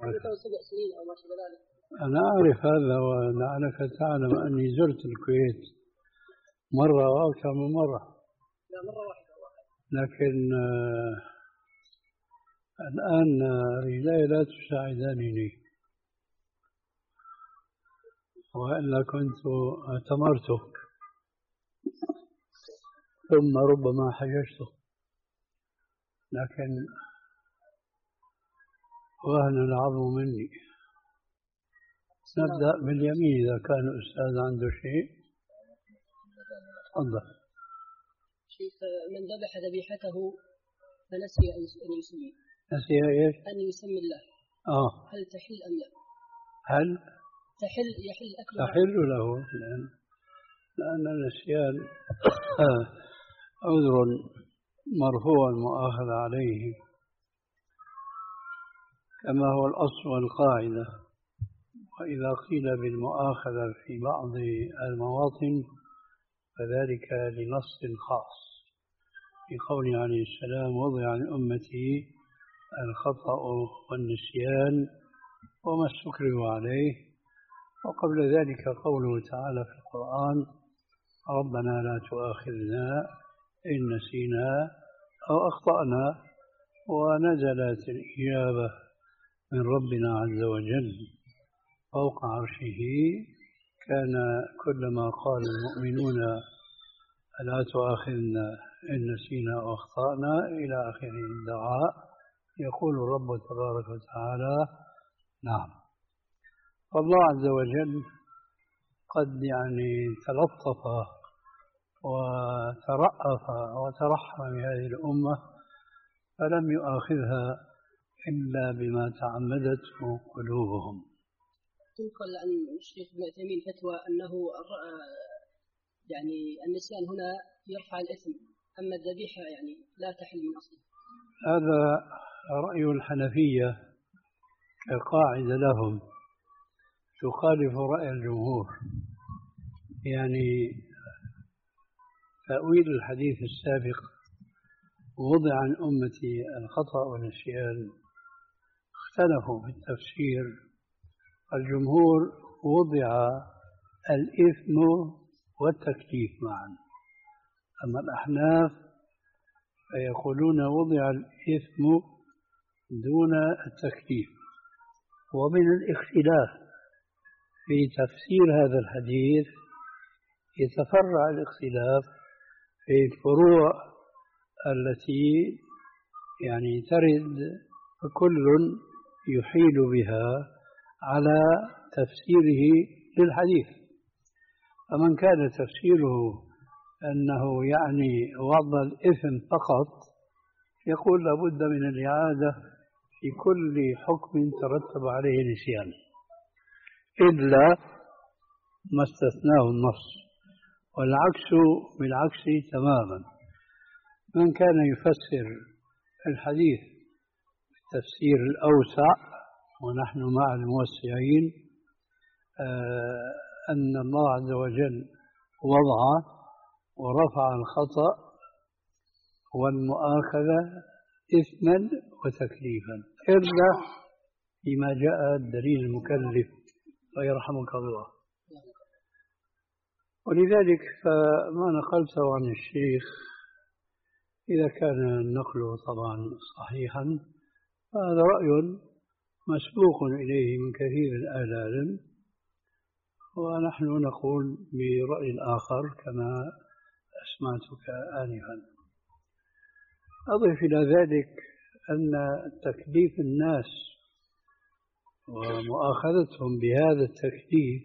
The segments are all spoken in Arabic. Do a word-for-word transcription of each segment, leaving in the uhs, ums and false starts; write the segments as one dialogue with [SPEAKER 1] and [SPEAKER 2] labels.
[SPEAKER 1] سبع سنين أو ما شابه ذلك.
[SPEAKER 2] أنا أعرف هذا، ولعلك تعلم أني زرت الكويت مرة أو أكثر من مرة.
[SPEAKER 1] لا مرة واحدة.
[SPEAKER 2] لكن آه الآن رجلي لا تساعدانني، وإلا كنت اعتمرته ثم ربما حججته، لكن وهن العظم مني. نبدأ باليمين إذا كان الأستاذ عنده شيء. تفضل.
[SPEAKER 1] شيخ، من ذبح ذبيحته فنسي أن يسمي،
[SPEAKER 2] نسي إيش؟
[SPEAKER 1] أن يسمي الله،
[SPEAKER 2] آه
[SPEAKER 1] هل تحل أم لا؟
[SPEAKER 2] هل
[SPEAKER 1] تحل يحل أكله؟
[SPEAKER 2] تحل له، لأن لأن النسيان عذر مرفوع المؤاخذة عليه، كما هو الأصل والقاعدة. وإذا قيل بالمؤاخذة في بعض المواطن فذلك لنص خاص، في قوله عليه السلام: وضع عن أمتي الخطأ والنسيان وما استكرهوا عليه. وقبل ذلك قوله تعالى في القرآن: ربنا لا تؤاخذنا إن نسينا أو أخطأنا. ونزلت الإجابة من ربنا عز وجل فوق عرشه، كان كلما قال المؤمنون ألا تؤاخذنا إن نسينا أو أخطأنا إلى آخر الدعاء يقول الرب تبارك وتعالى: نعم. فالله عز وجل قد يعني تلطف وترأف وترحم بهذه الأمة، فلم يؤاخذها إلا بما تعمدته قلوبهم.
[SPEAKER 1] تنقل عن الشيخ ابن عثيمين فتوى أنه يعني النسيان هنا يرفع الإثم، أما الذبيحة يعني لا تحل من أصله.
[SPEAKER 2] هذا رأي الحنفية كقاعدة لهم، تخالف رأي الجمهور. يعني تأويل الحديث السابق: وضع عن أمتي الخطأ والنسيان، اختلفوا في التفسير. الجمهور وضع الإثم والتكليف معا، أما الأحناف فيقولون وضع الإثم دون التكليف. ومن الاختلاف في تفسير هذا الحديث يتفرع الاختلاف في الفروع التي يعني ترد، فكل يحيل بها على تفسيره للحديث. فمن كان تفسيره أنه يعني وضع الإثم فقط يقول لابد من الإعادة في كل حكم ترتب عليه نسيان، إلا ما استثناه النص، والعكس بالعكس تماما. من كان يفسر الحديث التفسير الأوسع، ونحن مع الموسعين، آه أن الله عز وجل وضع ورفع الخطأ والمؤاخذة إثما وتكليفا، إلا فيما جاء الدليل المكلف ويرحمك الله. ولذلك فما نقلته عن الشيخ إذا كان النقل طبعا صحيحا فهذا رأي مسبوق إليه من كثير من أهل العلم، ونحن نقول برأي آخر كما أسمعتك آنفا. أضف إلى ذلك أن تكليف الناس ومؤاخذتهم بهذا التكليف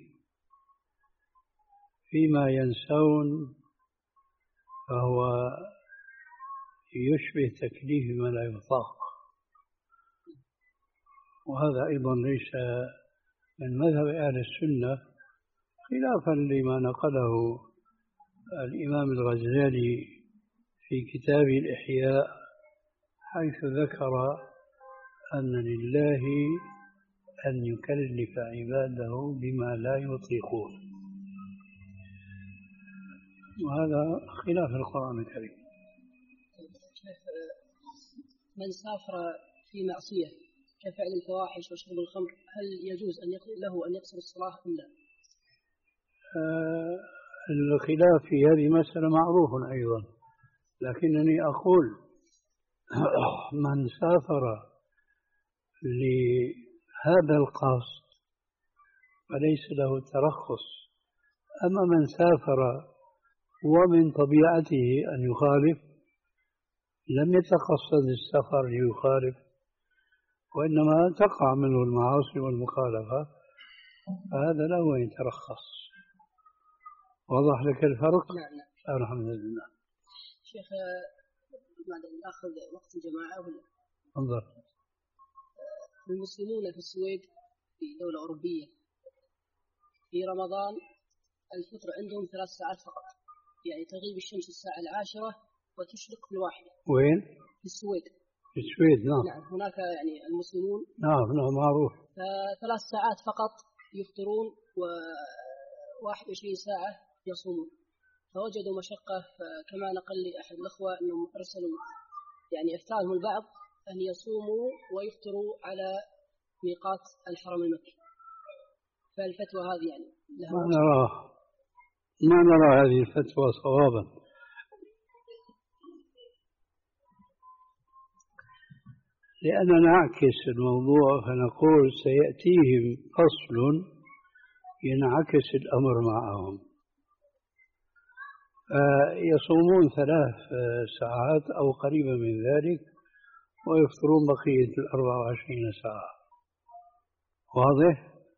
[SPEAKER 2] فيما ينسون فهو يشبه تكليف ما لا يطاق، وهذا أيضا ليس من مذهب أهل السنة، خلافا لما نقله الإمام الغزالي في كتابه الإحياء، حيث ذكر أن لله أن يكلف عباده بما لا يطيقون، وهذا خلاف القرآن الكريم.
[SPEAKER 1] من سافر في معصية كفعل الفواحش وشرب الخمر هل يجوز أن له أن يقصر الصلاة أم لا؟
[SPEAKER 2] آه الخلاف في هذه مسألة معروف أيضا، لكنني أقول من سافر لهذا القصد فليس له ترخص، أما من سافر ومن طبيعته أن يخالف لم يتقصد السفر ليخالف، وإنما تقع منه المعاصي والمخالفة، فهذا له أن يترخص. وضح لك الفرق؟
[SPEAKER 1] نعم نعم.
[SPEAKER 2] الحمد لله.
[SPEAKER 1] شيخ نأخذ وقت الجماعة ولا؟
[SPEAKER 2] انظر.
[SPEAKER 1] المسلمون في السويد في دولة أوروبية في رمضان الفطر عندهم ثلاث ساعات فقط، يعني تغيب الشمس الساعة العاشرة وتشرق في الواحدة.
[SPEAKER 2] وين؟
[SPEAKER 1] في السويد.
[SPEAKER 2] في السويد نعم.
[SPEAKER 1] نعم هناك يعني المسلمون
[SPEAKER 2] نعم نعم معروف.
[SPEAKER 1] ثلاث ساعات فقط يفطرون وواحد وعشرين ساعة يصومون، فوجدوا مشقة، كما نقل لي أحد الأخوة أنهم أرسلوا يعني أفتاهم البعض أن يصوموا ويفطروا على ميقات الحرم المكي، فالفتوى هذه يعني لها
[SPEAKER 2] ما نرى ما نرى هذه الفتوى صوابا، لأننا نعكس الموضوع فنقول سيأتيهم فصل ينعكس الأمر معهم، يصومون ثلاث ساعات أو قريبا من ذلك ويفطرون بقية الأربع وعشرين ساعة. واضح؟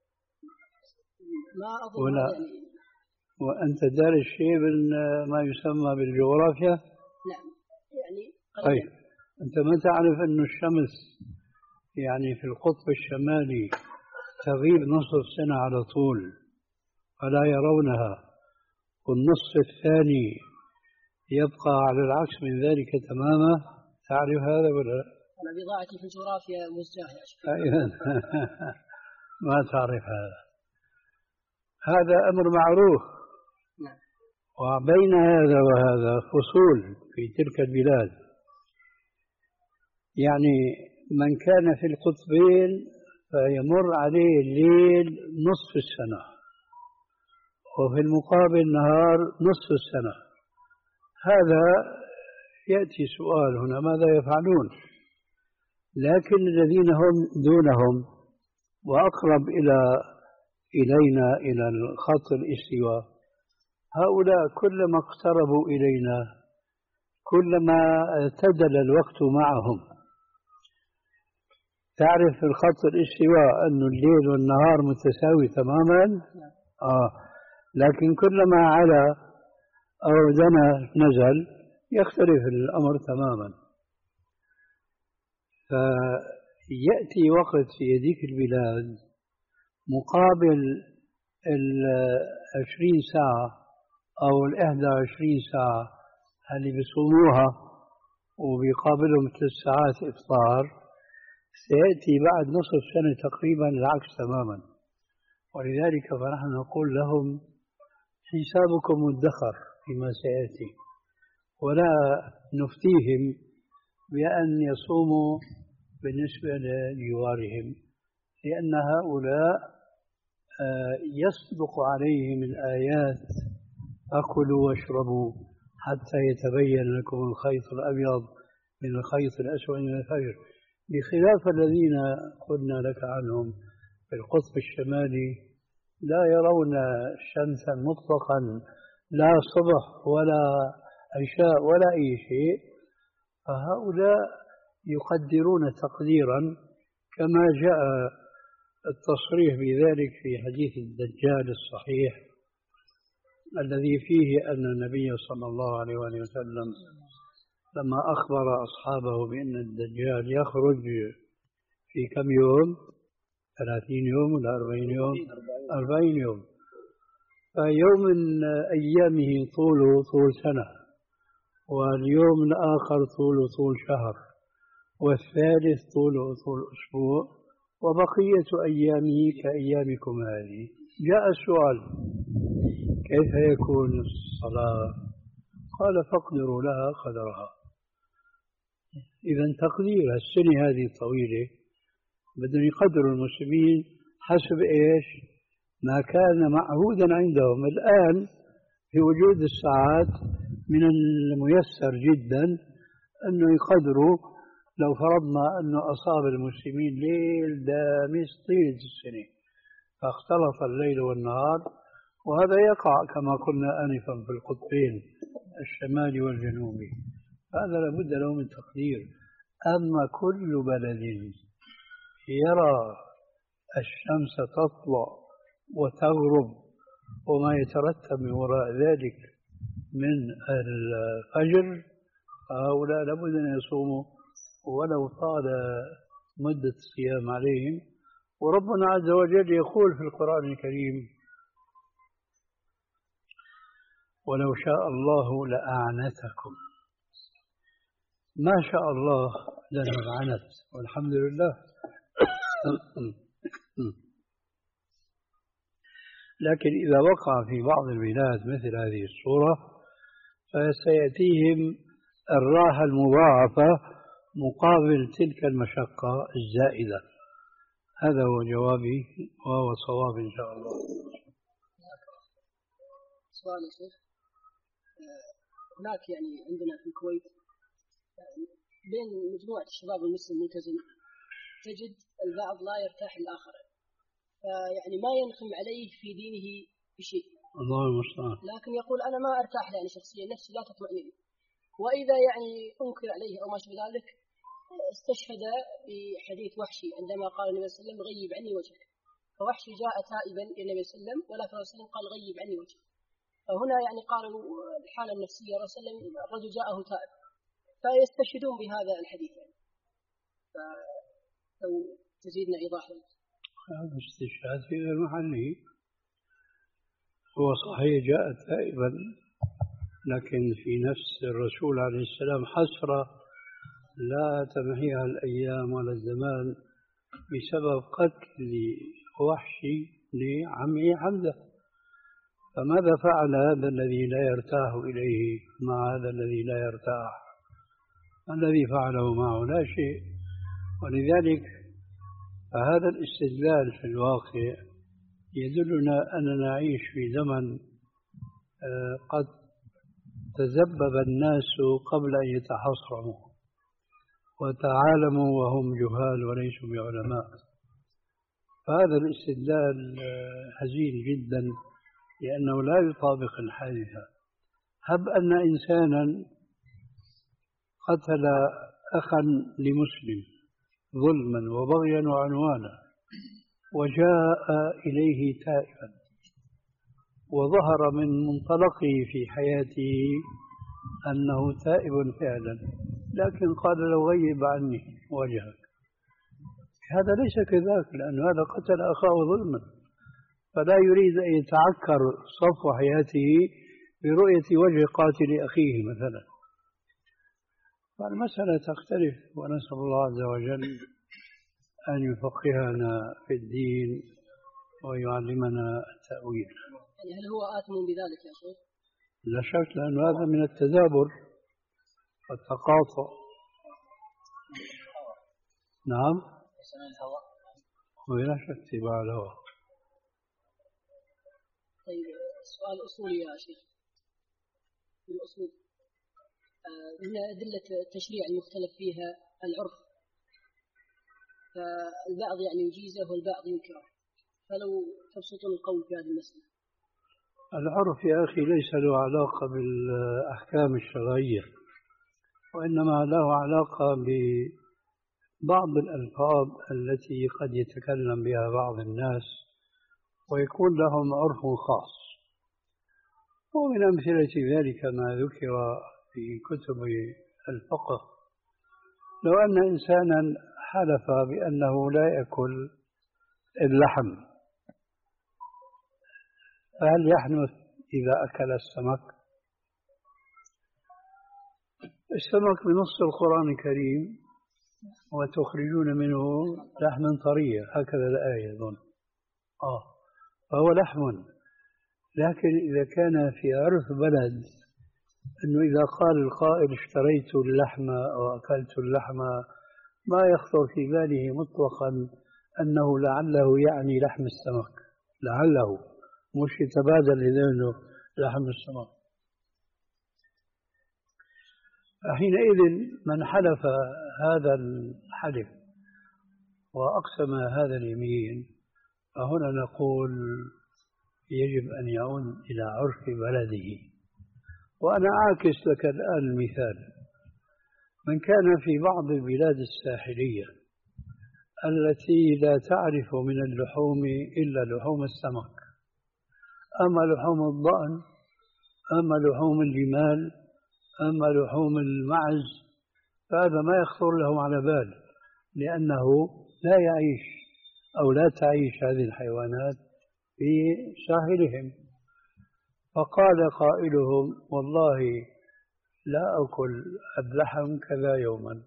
[SPEAKER 1] ما أظن
[SPEAKER 2] ولا
[SPEAKER 1] يعني.
[SPEAKER 2] وأنت دارس شيء ما يسمى بالجغرافيا؟
[SPEAKER 1] نعم يعني
[SPEAKER 2] طيب أنت ما تعرف أن الشمس يعني في القطب الشمالي تغيب نصف سنة على طول ولا يرونها، والنصف الثاني يبقى على العكس من ذلك تماما؟ تعرف هذا ولا لا؟
[SPEAKER 1] أنا بضاعتي في الجغرافيا مزدهرة يا شيخ.
[SPEAKER 2] أيضا ما تعرف هذا، هذا أمر معروف.
[SPEAKER 1] نعم.
[SPEAKER 2] وبين هذا وهذا فصول في تلك البلاد، يعني من كان في القطبين فيمر عليه الليل نصف السنة وفي المقابل نهار نصف السنة. هذا يأتي سؤال هنا ماذا يفعلون؟ لكن الذين هم دونهم وأقرب إلى إلينا إلى الخط الاستواء، هؤلاء كلما اقتربوا إلينا كلما اعتدل الوقت معهم. تعرف في الخط الاستواء أن الليل والنهار متساوي تماما؟ آه. لكن كلما علا أو دنا نزل يختلف الأمر تماما. فيأتي وقت في هذيك البلاد مقابل العشرين ساعة أو الإحدى وعشرين ساعة اللي بيصوموها وبيقابلهم ثلاث ساعات إفطار، سيأتي بعد نصف سنة تقريبا العكس تماما. ولذلك فنحن نقول لهم حسابكم مدخر فيما سيأتي، ولا نفتيهم بأن يصوموا بالنسبة لجوارهم، لأن هؤلاء يصدق عليهم الآيات أكلوا واشربوا حتى يتبين لكم الخيط الأبيض من الخيط الأسود من الفجر، بخلاف الذين قلنا لك عنهم في القطب الشمالي لا يرون شمسا مطلقا لا صبح ولا عشاء ولا أي شيء. فهؤلاء يقدرون تقديرا كما جاء التصريح بذلك في حديث الدجال الصحيح الذي فيه أن النبي صلى الله عليه وآله وسلم لما أخبر أصحابه بأن الدجال يخرج في كم يوم؟ ثلاثين يوم ولا أربعين يوم؟ أربعين يوم. فيوم من أيامه طوله طول سنة، واليوم الآخر طوله طول شهر، والثالث طوله طول أسبوع، وبقية أيامه كأيامكم هذه. جاء السؤال كيف يكون الصلاة؟ قال فاقدروا لها قدرها. إذا تقدير السنة هذه الطويلة بدهم يقدروا المسلمين حسب إيش؟ ما كان معهودا عندهم. الآن في وجود الساعات من الميسر جدا أنه يقدروا، لو فرضنا أنه أصاب المسلمين ليل دامس طيلة السنة فاختلط الليل والنهار، وهذا يقع كما قلنا آنفا في القطبين الشمالي والجنوبي، هذا لابد له من تقدير. أما كل بلد يرى الشمس تطلع وتغرب وما يترتب من وراء ذلك من الفجر، فهؤلاء لابد أن يصوموا ولو طال مدة الصيام عليهم. وربنا عز وجل يقول في القرآن الكريم: ولو شاء الله لأعنتكم. ما شاء الله لنعنت، والحمد لله. لكن إذا وقع في بعض البلاد مثل هذه الصورة فسيأتيهم الراحة المضاعفة مقابل تلك المشقة الزائدة. هذا هو جوابي وهو صواب إن شاء الله.
[SPEAKER 1] سؤال يا شيخ، هناك يعني عندنا في الكويت بين مجموعة الشباب المسلم الملتزم تجد البعض لا يرتاح الآخر، فيعني ما ينخم عليه في دينه بشيء،
[SPEAKER 2] الله المستعان،
[SPEAKER 1] لكن يقول أنا ما أرتاح يعني شخصيا، نفسي لا تطمئن. وإذا يعني أنكر عليه أو ما شابه ذلك استشهد بحديث وحشي عندما قال النبي صلى الله عليه وسلم غيب عني وجهك، فوحشي جاء تائبا إلى النبي صلى الله عليه وسلم ولكن الرسول صلى الله عليه وسلم قال غيب عني وجهك، فهنا يعني قالوا الحالة النفسية الرسول صلى الله عليه وسلم الرجل جاءه تائب، فيستشهدون بهذا الحديث يعني. فلو تزيدنا إيضاح.
[SPEAKER 2] هذا استشهاد في غير محله، هو صحيح جاء تائبا، لكن في نفس الرسول عليه السلام حسرة لا تمحيها الأيام ولا الزمان بسبب قتل وحشي لعمه حمزة. فماذا فعل هذا الذي لا يرتاح إليه مع هذا الذي لا يرتاح؟ الذي فعله معه لا شيء. ولذلك فهذا الاستدلال في الواقع يدلنا أننا نعيش في زمن قد تذبب الناس قبل أن يتحصروا وتعالموا وهم جهال وليسوا بعلماء. فهذا الاستدلال حزين جدا لأنه لا يطابق الحادثة. هب أن إنسانا قتل أخا لمسلم ظلما وبغيا وعنوانا وجاء إليه تائبا وظهر من منطلقه في حياته أنه تائب فعلا، لكن قال لو غيب عني وجهك، هذا ليس كذلك، لأن هذا قتل أخاه ظلما، فلا يريد أن يتعكر صفو حياته برؤية وجه قاتل أخيه مثلا. فالمسألة تختلف، ونسأل الله عز وجل أن يفقهنا في الدين ويعلمنا التأويل.
[SPEAKER 1] يعني هل هو آثم بذلك يا شيخ؟
[SPEAKER 2] لا شك، لأن هذا من التدابر والتقاطع. نعم، ولا شك اتباع الهوى.
[SPEAKER 1] طيب سؤال أصولي يا شيخ، في الأصول من أدلة التشريع المختلف فيها العرف، فالبعض يعني يجيزه والبعض ينكره، فلو تبسطون القول في هذه المسألة.
[SPEAKER 2] العرف يا أخي ليس له علاقة بالأحكام الشرعية، وإنما له علاقة ببعض الألفاظ التي قد يتكلم بها بعض الناس ويكون لهم عرف خاص. ومن أمثلة ذلك ما ذكر في كتب الفقه، لو أن إنسانا حلف بأنه لا يأكل اللحم، فهل يحنث إذا أكل السمك؟ السمك بنص القرآن الكريم وتخرجون منه لحما طريا، هكذا الآية أظن. آه فهو لحم، لكن إذا كان في عرف بلد أنه إذا قال القائل اشتريت اللحم أو أكلت اللحم ما يخطر في باله مطلقا أنه لعله يعني لحم السمك، لعله، مش يتبادل لذهنه لحم السمك. حينئذ من حلف هذا الحلف وأقسم هذا اليمين فهنا نقول يجب أن يعود إلى عرف بلده. وأنا أعكس لك الآن المثال: من كان في بعض البلاد الساحلية التي لا تعرف من اللحوم إلا لحوم السمك، أما لحوم الضأن، أما لحوم الجمال، أما لحوم المعز، فهذا ما يخطر لهم على بال، لأنه لا يعيش أو لا تعيش هذه الحيوانات في ساحلهم. فقال قائلهم: والله لا أكل اللحم كذا يوما،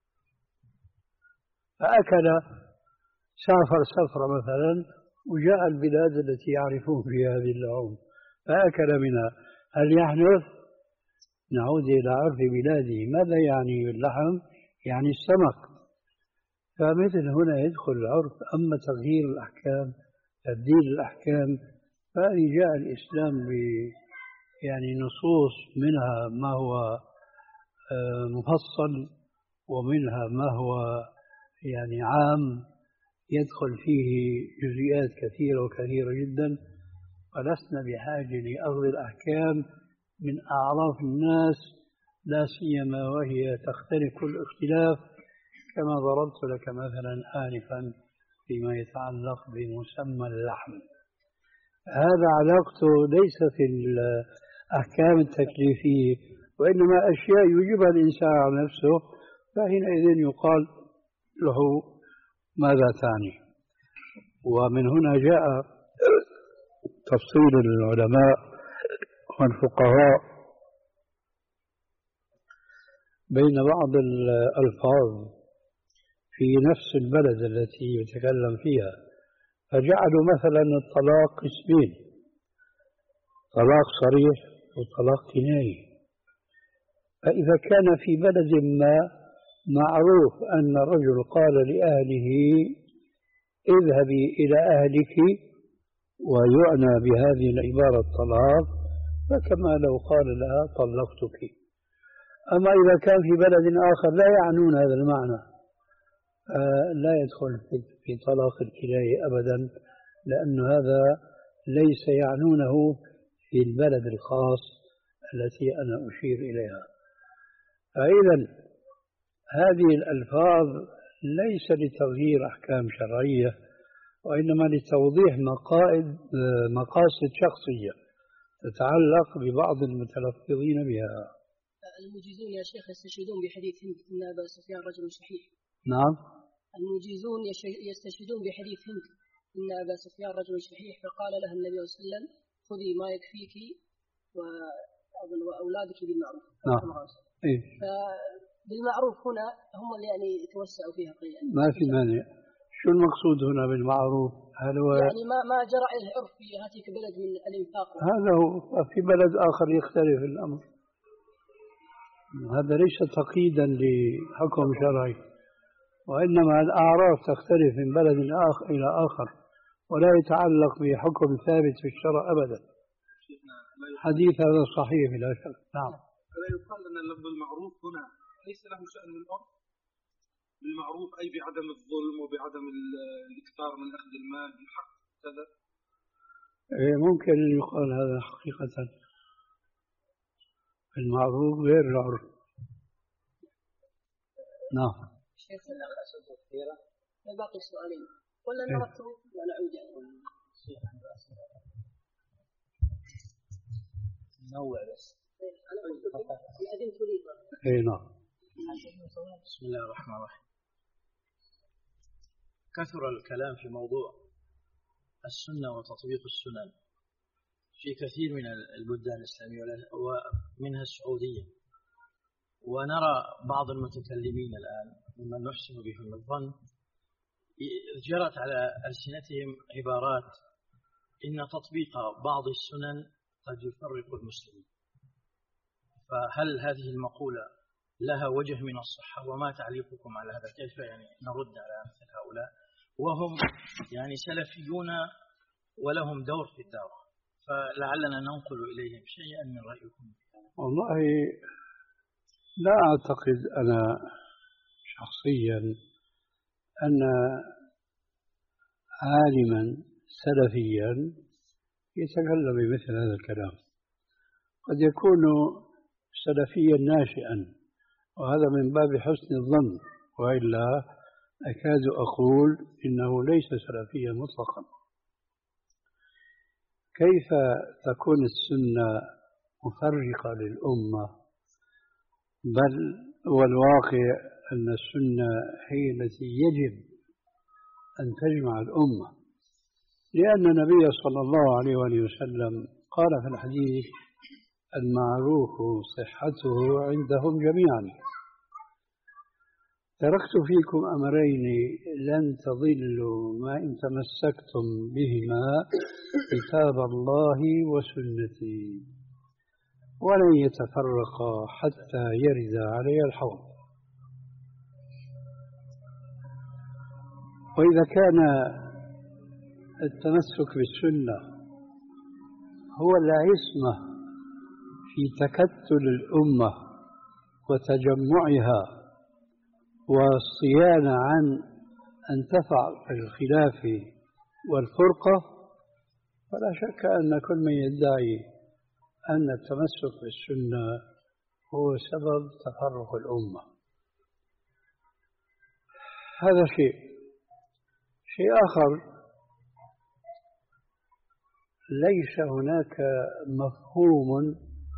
[SPEAKER 2] فأكل، سافر سفرة مثلا وجاء البلاد التي يعرفون فيها هذه اللحوم فأكل منها، هل يحنث؟ نعود إلى عرف بلاده. ماذا يعني باللحم؟ يعني السمك. فمثل هنا يدخل العرف. أما تغيير الأحكام، تبديل الأحكام، فإن جاء الإسلام ب يعني نصوص منها ما هو مفصل ومنها ما هو يعني عام يدخل فيه جزئيات كثيرة وكثيرة جدا، ولسنا بحاجة لأخذ الأحكام من أعراف الناس، لا سيما وهي تختلف كل اختلاف، كما ضربت لك مثلا آنفا فيما يتعلق بمسمى اللحم. هذا علاقته ليس في الأحكام التكليفية، وإنما أشياء يجيبها الإنسان على نفسه، فحينئذ يقال له ماذا تعني. ومن هنا جاء تفصيل العلماء والفقهاء بين بعض الألفاظ في نفس البلد التي يتكلم فيها، فجعلوا مثلا الطلاق قسمين: طلاق صريح وطلاق كناية. فإذا كان في بلد ما معروف أن الرجل قال لأهله اذهبي إلى أهلك ويعنى بهذه العبارة الطلاق، فكما لو قال لها طلقتك. أما إذا كان في بلد آخر لا يعنون هذا المعنى، لا يدخل في طلاق الكناية أبدا، لأن هذا ليس يعنونه في البلد الخاص التي أنا أشير إليها. فإذا هذه الألفاظ ليس لتغيير أحكام شرعية، وإنما لتوضيح مقاصد مقاصد شخصية تتعلق ببعض المتلفظين بها.
[SPEAKER 1] المجيزون يا شيخ يستشهدون بحديث هند أن أبا سفيان رجل شحيح.
[SPEAKER 2] نعم.
[SPEAKER 1] المجيزون يستشهدون بحديث هند أن أبا سفيان رجل شحيح، فقال لها النبي صلى الله عليه وسلم: خذي ما يكفيك وأولادك بالمعروف.
[SPEAKER 2] نعم. إيه؟
[SPEAKER 1] فبالمعروف هنا هم اللي يعني يتوسعوا فيها قليلا.
[SPEAKER 2] ما في مانع. شو المقصود هنا بالمعروف؟ هل هو
[SPEAKER 1] يعني ما ما جرى عليه عرف في هاتيك بلد من الإنفاق؟
[SPEAKER 2] هذا هو. في بلد آخر يختلف الأمر. هذا ليس تقييدا لحكم شرعي، وإنما الأعراف تختلف من بلد آخر إلى آخر، ولا يتعلق بحكم ثابت في الشرع أبدا. حديث هذا صحيح بلا شك. نعم.
[SPEAKER 3] فلا يقال أن اللفظ المعروف هنا ليس له شأن الأرض بالمعروف، أي بعدم الظلم وبعدم الإكثار من أخذ المال بالحق كذا.
[SPEAKER 2] ممكن أن يقال هذا حقيقة. المعروف غير العرف. نعم.
[SPEAKER 1] شيخ الأخ أسئلة كثيرة، باقي سؤالين ولا نرتب ونعود يعني؟
[SPEAKER 4] نوع بس.
[SPEAKER 1] أنا أذنت لي.
[SPEAKER 2] إيه نعم.
[SPEAKER 4] بسم الله الرحمن الرحيم. كثر الكلام في موضوع السنة وتطبيق السنن في كثير من البلدان الإسلامية ومنها السعودية، ونرى بعض المتكلمين الآن ممن نحسن بهم الظن جرت على ألسنتهم عبارات إن تطبيق بعض السنن قد يفرق المسلمين. فهل هذه المقولة لها وجه من الصحة؟ وما تعليقكم على هذا؟ كيف يعني نرد على مثل هؤلاء وهم يعني سلفيون ولهم دور في الدعوة، فلعلنا ننقل إليهم شيئا من رأيكم.
[SPEAKER 2] والله لا أعتقد أنا شخصيا أن عالما سلفيا يتكلم بمثل هذا الكلام. قد يكون سلفيا ناشئا، وهذا من باب حسن الظن، وإلا أكاد أقول إنه ليس سلفيا مطلقا. كيف تكون السنة مفرقة للأمة؟ بل والواقع أن السنة هي التي يجب أن تجمع الأمة، لأن النبي صلى الله عليه وآله وسلم قال في الحديث: المعروف صحته عندهم جميعا. تركت فيكم أمرين لن تضلوا ما إن تمسكتم بهما، كتاب الله وسنتي، ولن يتفرقا حتى يرد علي الحوض. وإذا كان التمسك بالسنة هو العصمة في تكتل الأمة وتجمعها والصيانة عن أن تقع في الخلاف والفرقة، فلا شك أن كل من يدعي أن التمسك بالسنة هو سبب تفرق الأمة. هذا شيء. شيء آخر، ليس هناك مفهوم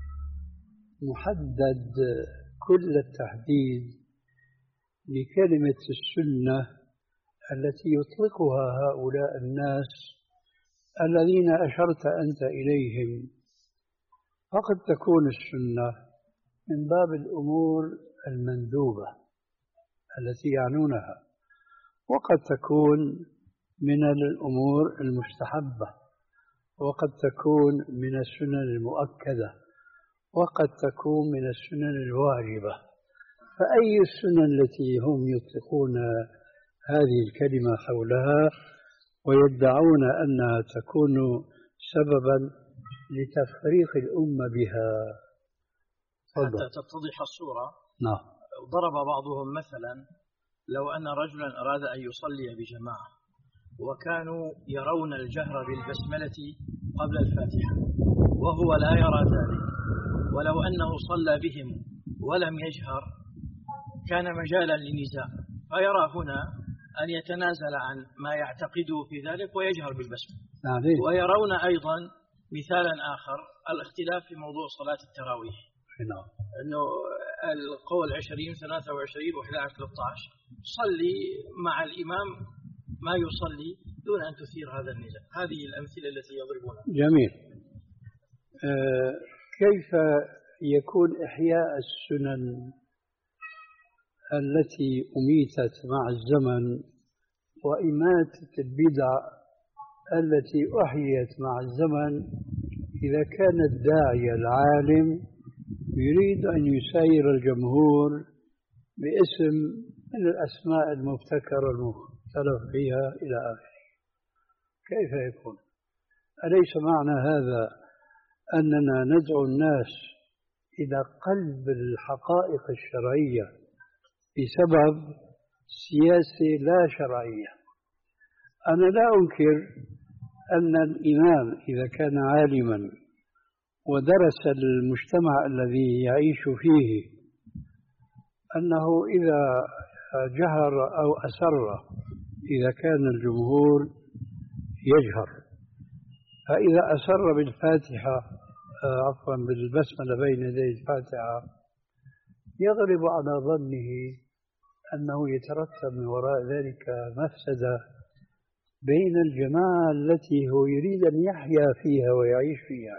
[SPEAKER 2] محدد كل التحديد لكلمة السنة التي يطلقها هؤلاء الناس الذين أشرت أنت إليهم. فقد تكون السنة من باب الأمور المندوبة التي يعنونها، وقد تكون من الأمور المستحبة، وقد تكون من السنن المؤكدة، وقد تكون من السنن الواجبة. فأي السنن التي هم يطلقون هذه الكلمة حولها ويدعون أنها تكون سببا لتفريق الأمة بها؟
[SPEAKER 4] حتى تتضح الصورة.
[SPEAKER 2] نعم.
[SPEAKER 4] ضرب بعضهم مثلا: لو أن رجلا أراد أن يصلي بجماعة وكانوا يرون الجهر بالبسملة قبل الفاتحة وهو لا يرى ذلك، ولو أنه صلى بهم ولم يجهر كان مجالا للنزاع، فيرى هنا أن يتنازل عن ما يعتقده في ذلك ويجهر بالبسملة. ويرون أيضا مثالا آخر، الاختلاف في موضوع صلاة التراويح، أنه القول عشرين ثلاثة وعشرين وإحدى عشر ثلاثة عشر، صلي مع الإمام ما يصلي دون أن تثير هذا النزاع. هذه الأمثلة التي يضربونها.
[SPEAKER 2] جميل. آه كيف يكون إحياء السنن التي أميتت مع الزمن وإماتة البدع التي أحيت مع الزمن إذا كان الداعية العالم يريد أن يساير الجمهور باسم من الأسماء المبتكرة المختلف فيها إلى آخره؟ كيف يكون؟ أليس معنى هذا أننا ندعو الناس إلى قلب الحقائق الشرعية بسبب سياسة لا شرعية؟ أنا لا أنكر أن الإمام إذا كان عالما ودرس المجتمع الذي يعيش فيه أنه إذا جهر أو أسر إذا كان الجمهور يجهر، فإذا أسر بالفاتحة عفوا بالبسملة بين يدي الفاتحة يغلب على ظنه أنه يترتب من وراء ذلك مفسدة بين الجماعة التي هو يريد أن يحيا فيها ويعيش فيها.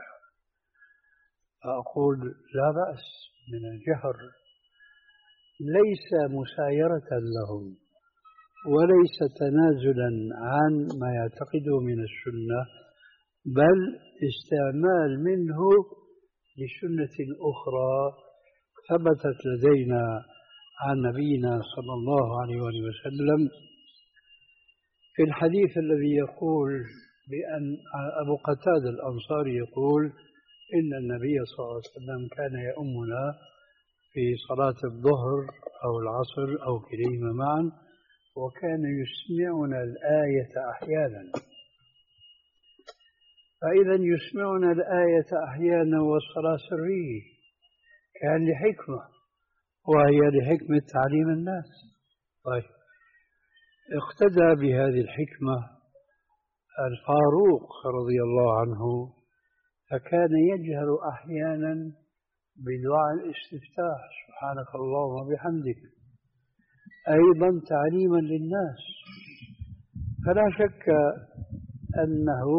[SPEAKER 2] أقول لا بأس من الجهر، ليس مسايرة لهم وليس تنازلا عن ما يعتقده من السنة، بل استعمال منه لسنة أخرى ثبتت لدينا عن نبينا صلى الله عليه وسلم في الحديث الذي يقول بأن أبو قتادة الأنصاري يقول إن النبي صلى الله عليه وسلم كان يؤمنا في صلاة الظهر أو العصر أو كليهما معا، وكان يسمعنا الآية أحيانا. فإذا يسمعنا الآية أحيانا والصلاة سرية كان لحكمة، وهي لحكمة تعليم الناس. طيب، اقتدى بهذه الحكمة الفاروق رضي الله عنه، فكان يجهر أحيانا بدعاء الاستفتاح سبحانك اللهم وبحمدك، أيضا تعليما للناس. فلا شك أنه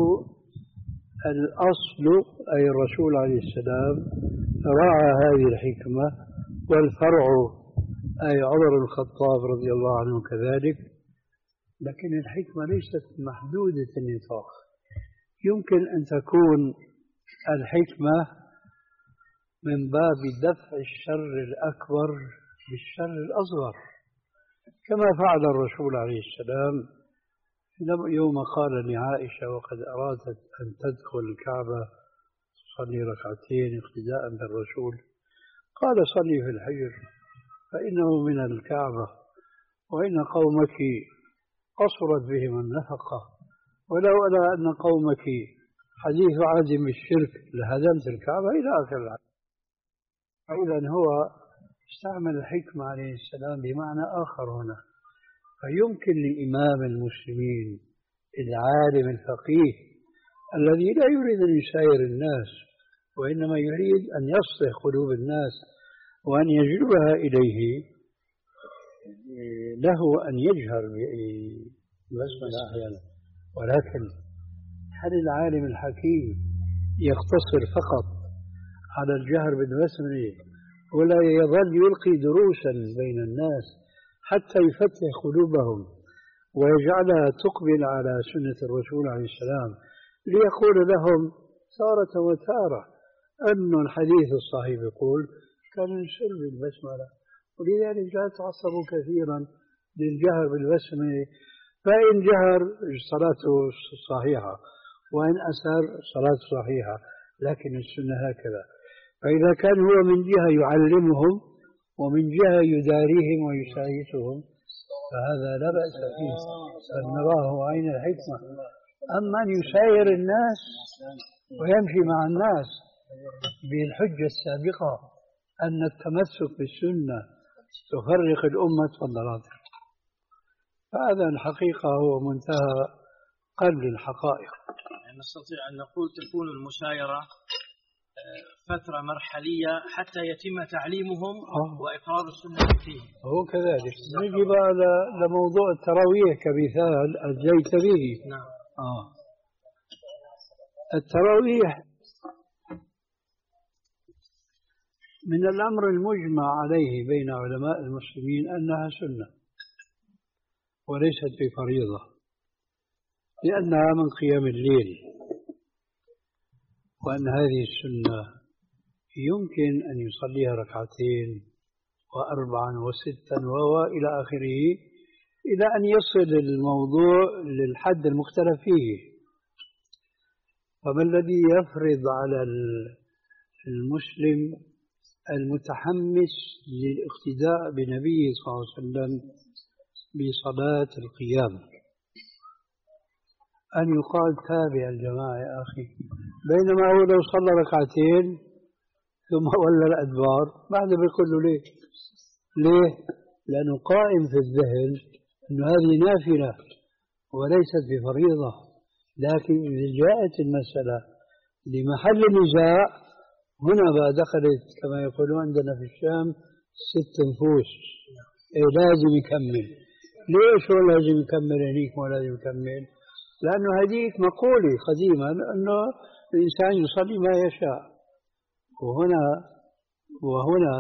[SPEAKER 2] الأصل أي الرسول عليه السلام راعى هذه الحكمة، والفرع أي عمر بن الخطاب رضي الله عنه كذلك. لكن الحكمة ليست محدودة النطاق، يمكن أن تكون الحكمة من باب دفع الشر الأكبر بالشر الأصغر، كما فعل الرسول عليه السلام يوم قال لعائشة وقد أرادت أن تدخل الكعبة تصلي ركعتين اقتداء بالرسول، قال صلي في الحجر فإنه من الكعبة، وإن قومك قصرت بهم النفقة، ولو أنا أن قومك حديث عهد بالشرك لهدمت الكعبة إلى آخر العهد. فإذا هو استعمل الحكمة عليه السلام بمعنى آخر هنا. فيمكن لإمام المسلمين العالم الفقيه الذي لا يريد أن يساير الناس، وإنما يريد أن يصلح قلوب الناس وأن يجلبها إليه، له أن يجهر بالبسملة أحيانا. ولكن هل العالم الحكيم يقتصر فقط على الجهر بالبسملة ولا يظل يلقي دروسا بين الناس حتى يفتح قلوبهم ويجعلها تقبل على سنة الرسول عليه السلام، ليقول لهم تارة وتارة أن الحديث الصحيح يقول كان يسر بالبسملة، ولذلك لا تعصبوا كثيرا للجهر بالبسملة، فإن جهر صلاته صحيحة وإن أسر صلاته صحيحة، لكن السنة هكذا. فإذا كان هو من جهة يعلمهم ومن جهة يداريهم ويسايسهم فهذا لا بأس فيه، بل نراه عين الحكمة. أما أن يساير الناس ويمشي مع الناس بالحجة السابقة أن التمسك بالسنة تفرق الأمة والضلال، فهذا الحقيقة هو منتهى قلب الحقائق.
[SPEAKER 4] يعني نستطيع أن نقول تكون المسايرة فترة مرحلية حتى يتم تعليمهم آه. وإقرار السنة فيه.
[SPEAKER 2] هو كذلك. نجي بقى لموضوع التراويح كمثال أجيت به.
[SPEAKER 4] نعم.
[SPEAKER 2] آه. التراويح من الأمر المجمع عليه بين علماء المسلمين أنها سنة وليست بفريضة، لأنها من قيام الليل، وأن هذه السنة يمكن أن يصليها ركعتين وأربعا وستا وإلى آخره، إلى أن يصل الموضوع للحد المختلف فيه. فما الذي يفرض على المسلم المتحمس للاقتداء بنبيه صلى الله عليه وسلم بصلاة القيام أن يقال تابع الجماعة يا أخي، بينما هو لو صلى ركعتين ثم ولى الأدبار بعد بيقول له ليه؟ ليه؟ لأنه قائم في الذهن أن هذه نافلة وليست بفريضة. لكن إذا جاءت المسألة لمحل نزاع هنا بقى دخلت كما يقولون عندنا في الشام ست نفوس، إيه لازم يكمل. ليش هو لازم يكمل هنيك ولا لازم يكمل؟ لأنه هذيك مقولة قديما أنه الإنسان يصلي ما يشاء، وهنا وهنا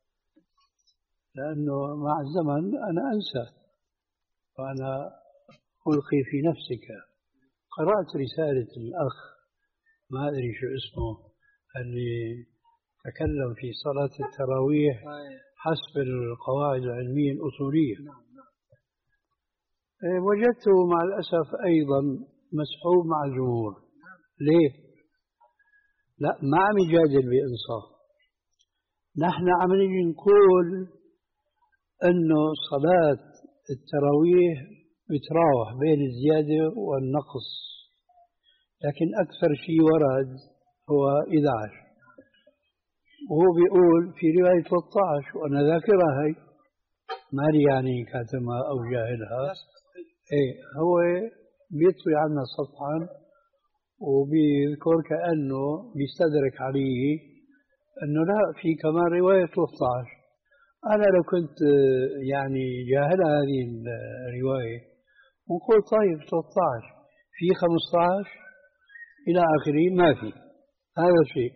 [SPEAKER 2] لأنه مع الزمن أنا أنسى وأنا ألقي في نفسك. قرأت رسالة الأخ ما أدري شو اسمه اللي تكلم في صلاة التراويح حسب القواعد العلمية الأصولية، وجدته مع الأسف أيضا مسحوب مع الجمهور. ليه؟ لا، ما عم يجادل بإنصاف. نحن عم نجي نقول أنه صلاة التراويح بتراوح بين الزيادة والنقص، لكن أكثر شيء ورد هو إحدى عشر، وهو بيقول في رواية ثلاثة عشر، وأنا ذاكرها هي مالي يعني كاتمها أو جاهلها. إيه، هو بيطوي عنا صفحا وبيذكر كأنه بيستدرك عليه أنه لا، في كمان رواية ثلاثة عشر. أنا لو كنت يعني جاهل هذه الرواية ونقول طيب ثلاثة عشر في خمسة عشر إلى آخره، ما في هذا شيء.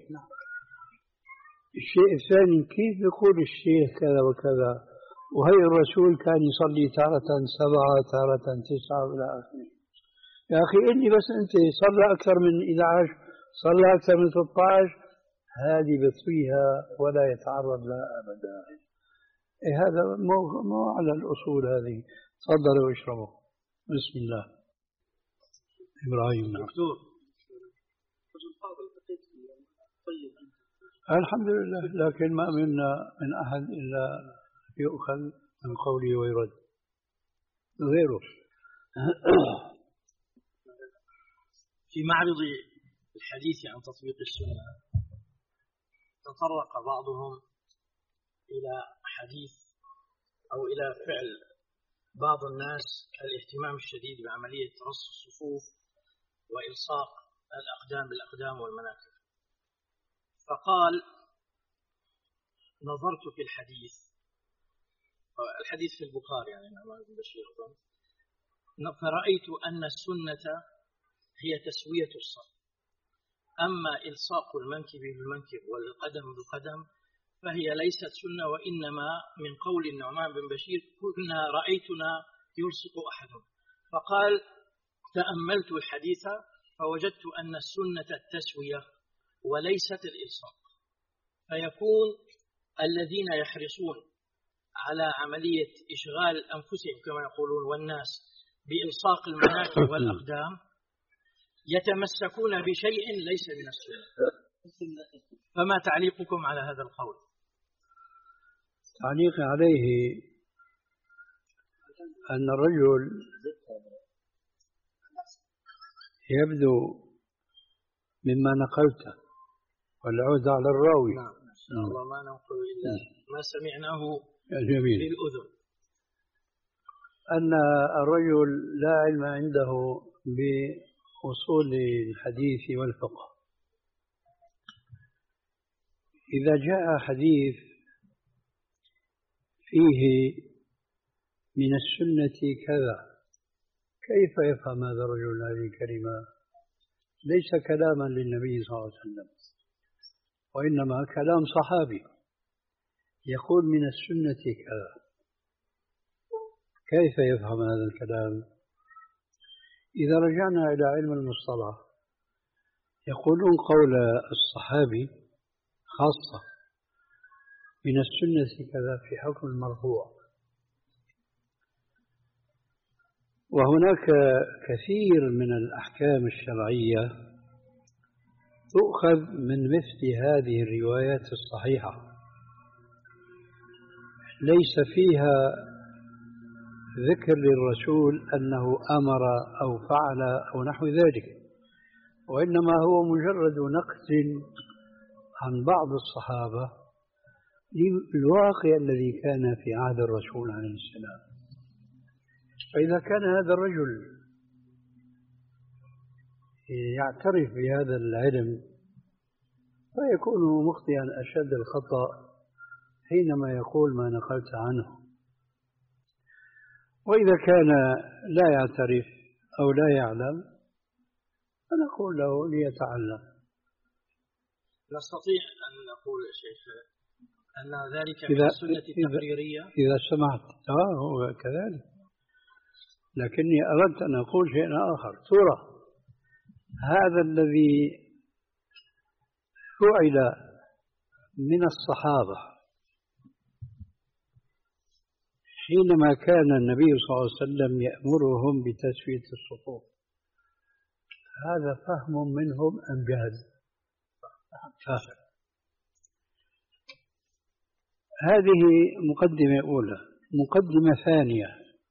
[SPEAKER 2] الشيء الثاني، كيف يقول الشيخ كذا وكذا وهي الرسول كان يصلي تارة سبعة تارة تسعة إلى آخره؟ يا أخي إني بس أنت صلى أكثر من إحدى عشر، صلى أكثر من ثلاثة عشر، هذه بطويها ولا يتعرض لها أبدا. إيه، هذا مو, مو على الأصول هذه. تفضلوا واشربوا. بسم الله. إبراهيم. نعم. الحمد لله، لكن ما منا من أحد إلا يؤخذ من قوله ويرد غيره.
[SPEAKER 4] في معرض الحديث عن تطبيق السنة تطرق بعضهم إلى حديث أو إلى فعل بعض الناس الاهتمام الشديد بعملية رص الصفوف وإلصاق الأقدام بالأقدام والمناكب. فقال: نظرت في الحديث، الحديث في البخاري يعني نعمان بن بشير، فرأيت أن السنة هي تسوية الصف، أما إلصاق المنكب بالمنكب والقدم بالقدم فهي ليست سنة، وإنما من قول النعمان بن بشير: كنا رأيتنا يلصق أحدهم. فقال: تأملت الحديث فوجدت أن السنة التسوية وليست الإلصاق، فيكون الذين يحرصون على عملية إشغال أنفسهم كما يقولون والناس بإلصاق المناكب والأقدام يتمسكون بشيء ليس من السنة. فما تعليقكم على هذا القول؟
[SPEAKER 2] تعليق عليه أن الرجل يبدو مما نقلته، والعود على الراوي.
[SPEAKER 4] نعم، إن شاء الله ما ننقل إلا ما سمعناه
[SPEAKER 2] جميل.
[SPEAKER 4] في الأذن.
[SPEAKER 2] أن الرجل لا علم عنده بأصول الحديث والفقه. إذا جاء حديث فيه من السنة كذا، كيف يفهم هذا الرجل هذه الكلمة؟ ليس كلاما للنبي صلى الله عليه وسلم، وإنما كلام صحابي يقول من السنة كذا. كيف يفهم هذا الكلام؟ إذا رجعنا إلى علم المصطلح يقولون قول الصحابي خاصة، من السنة كذا في حكم المرفوع. وهناك كثير من الأحكام الشرعية تؤخذ من مثل هذه الروايات الصحيحة ليس فيها ذكر للرسول أنه أمر أو فعل أو نحو ذلك، وإنما هو مجرد نقل عن بعض الصحابة للواقع الذي كان في عهد الرسول عليه السلام. فإذا كان هذا الرجل يعترف بهذا العلم فيكون مخطئا أشد الخطأ حينما يقول ما نقلت عنه. وإذا كان لا يعترف أو لا يعلم فنقول له ليتعلم.
[SPEAKER 4] نستطيع أن نقول يا شيخ أن ذلك من
[SPEAKER 2] إذا
[SPEAKER 4] السنة التقريرية
[SPEAKER 2] إذا سمحت. آه هو كذلك، لكني أردت أن أقول شيئا آخر. ترى هذا الذي فعل من الصحابة حينما كان النبي صلى الله عليه وسلم يأمرهم بتسوية الصفوف، هذا فهم منهم أم جهل؟ فهم. هذه مقدمة أولى. مقدمة ثانية،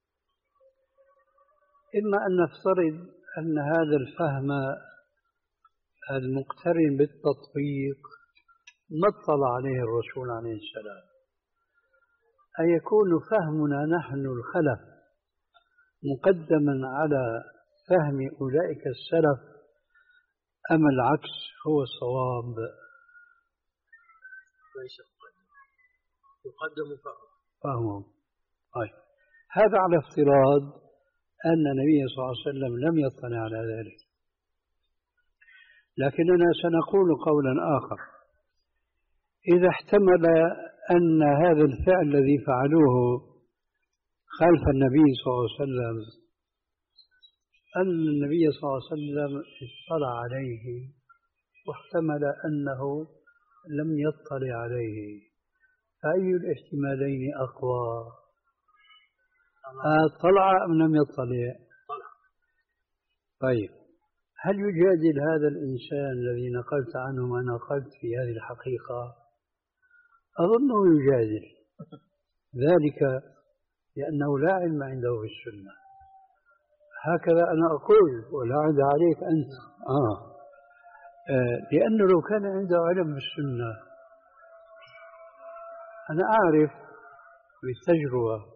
[SPEAKER 2] إما أن نفترض أن هذا الفهم المقترن بالتطبيق ما اطلع عليه الرسول عليه السلام، أن يكون فهمنا نحن الخلف مقدما على فهم أولئك السلف، أم العكس هو الصواب؟
[SPEAKER 4] ليس يقدم
[SPEAKER 2] فهمهم. طيب، هذا على افتراض أن النبي صلى الله عليه وسلم لم يطلع على ذلك. لكننا سنقول قولا آخر: إذا احتمل أن هذا الفعل الذي فعلوه خلف النبي صلى الله عليه وسلم أن النبي صلى الله عليه وسلم اطلع عليه، واحتمل أنه لم يطلع عليه، فأي الاحتمالين أقوى؟ اطلع أم لم يطلع؟ طيب، هل يجادل هذا الإنسان الذي نقلت عنه ما نقلت في هذه الحقيقة؟ أظنه يجادل، ذلك لأنه لا علم عنده بالسنة. هكذا أنا أقول، ولا عند عليك أنت. آه. آه لأنه لو كان عنده علم بالسنة، أنا أعرف بالتجربة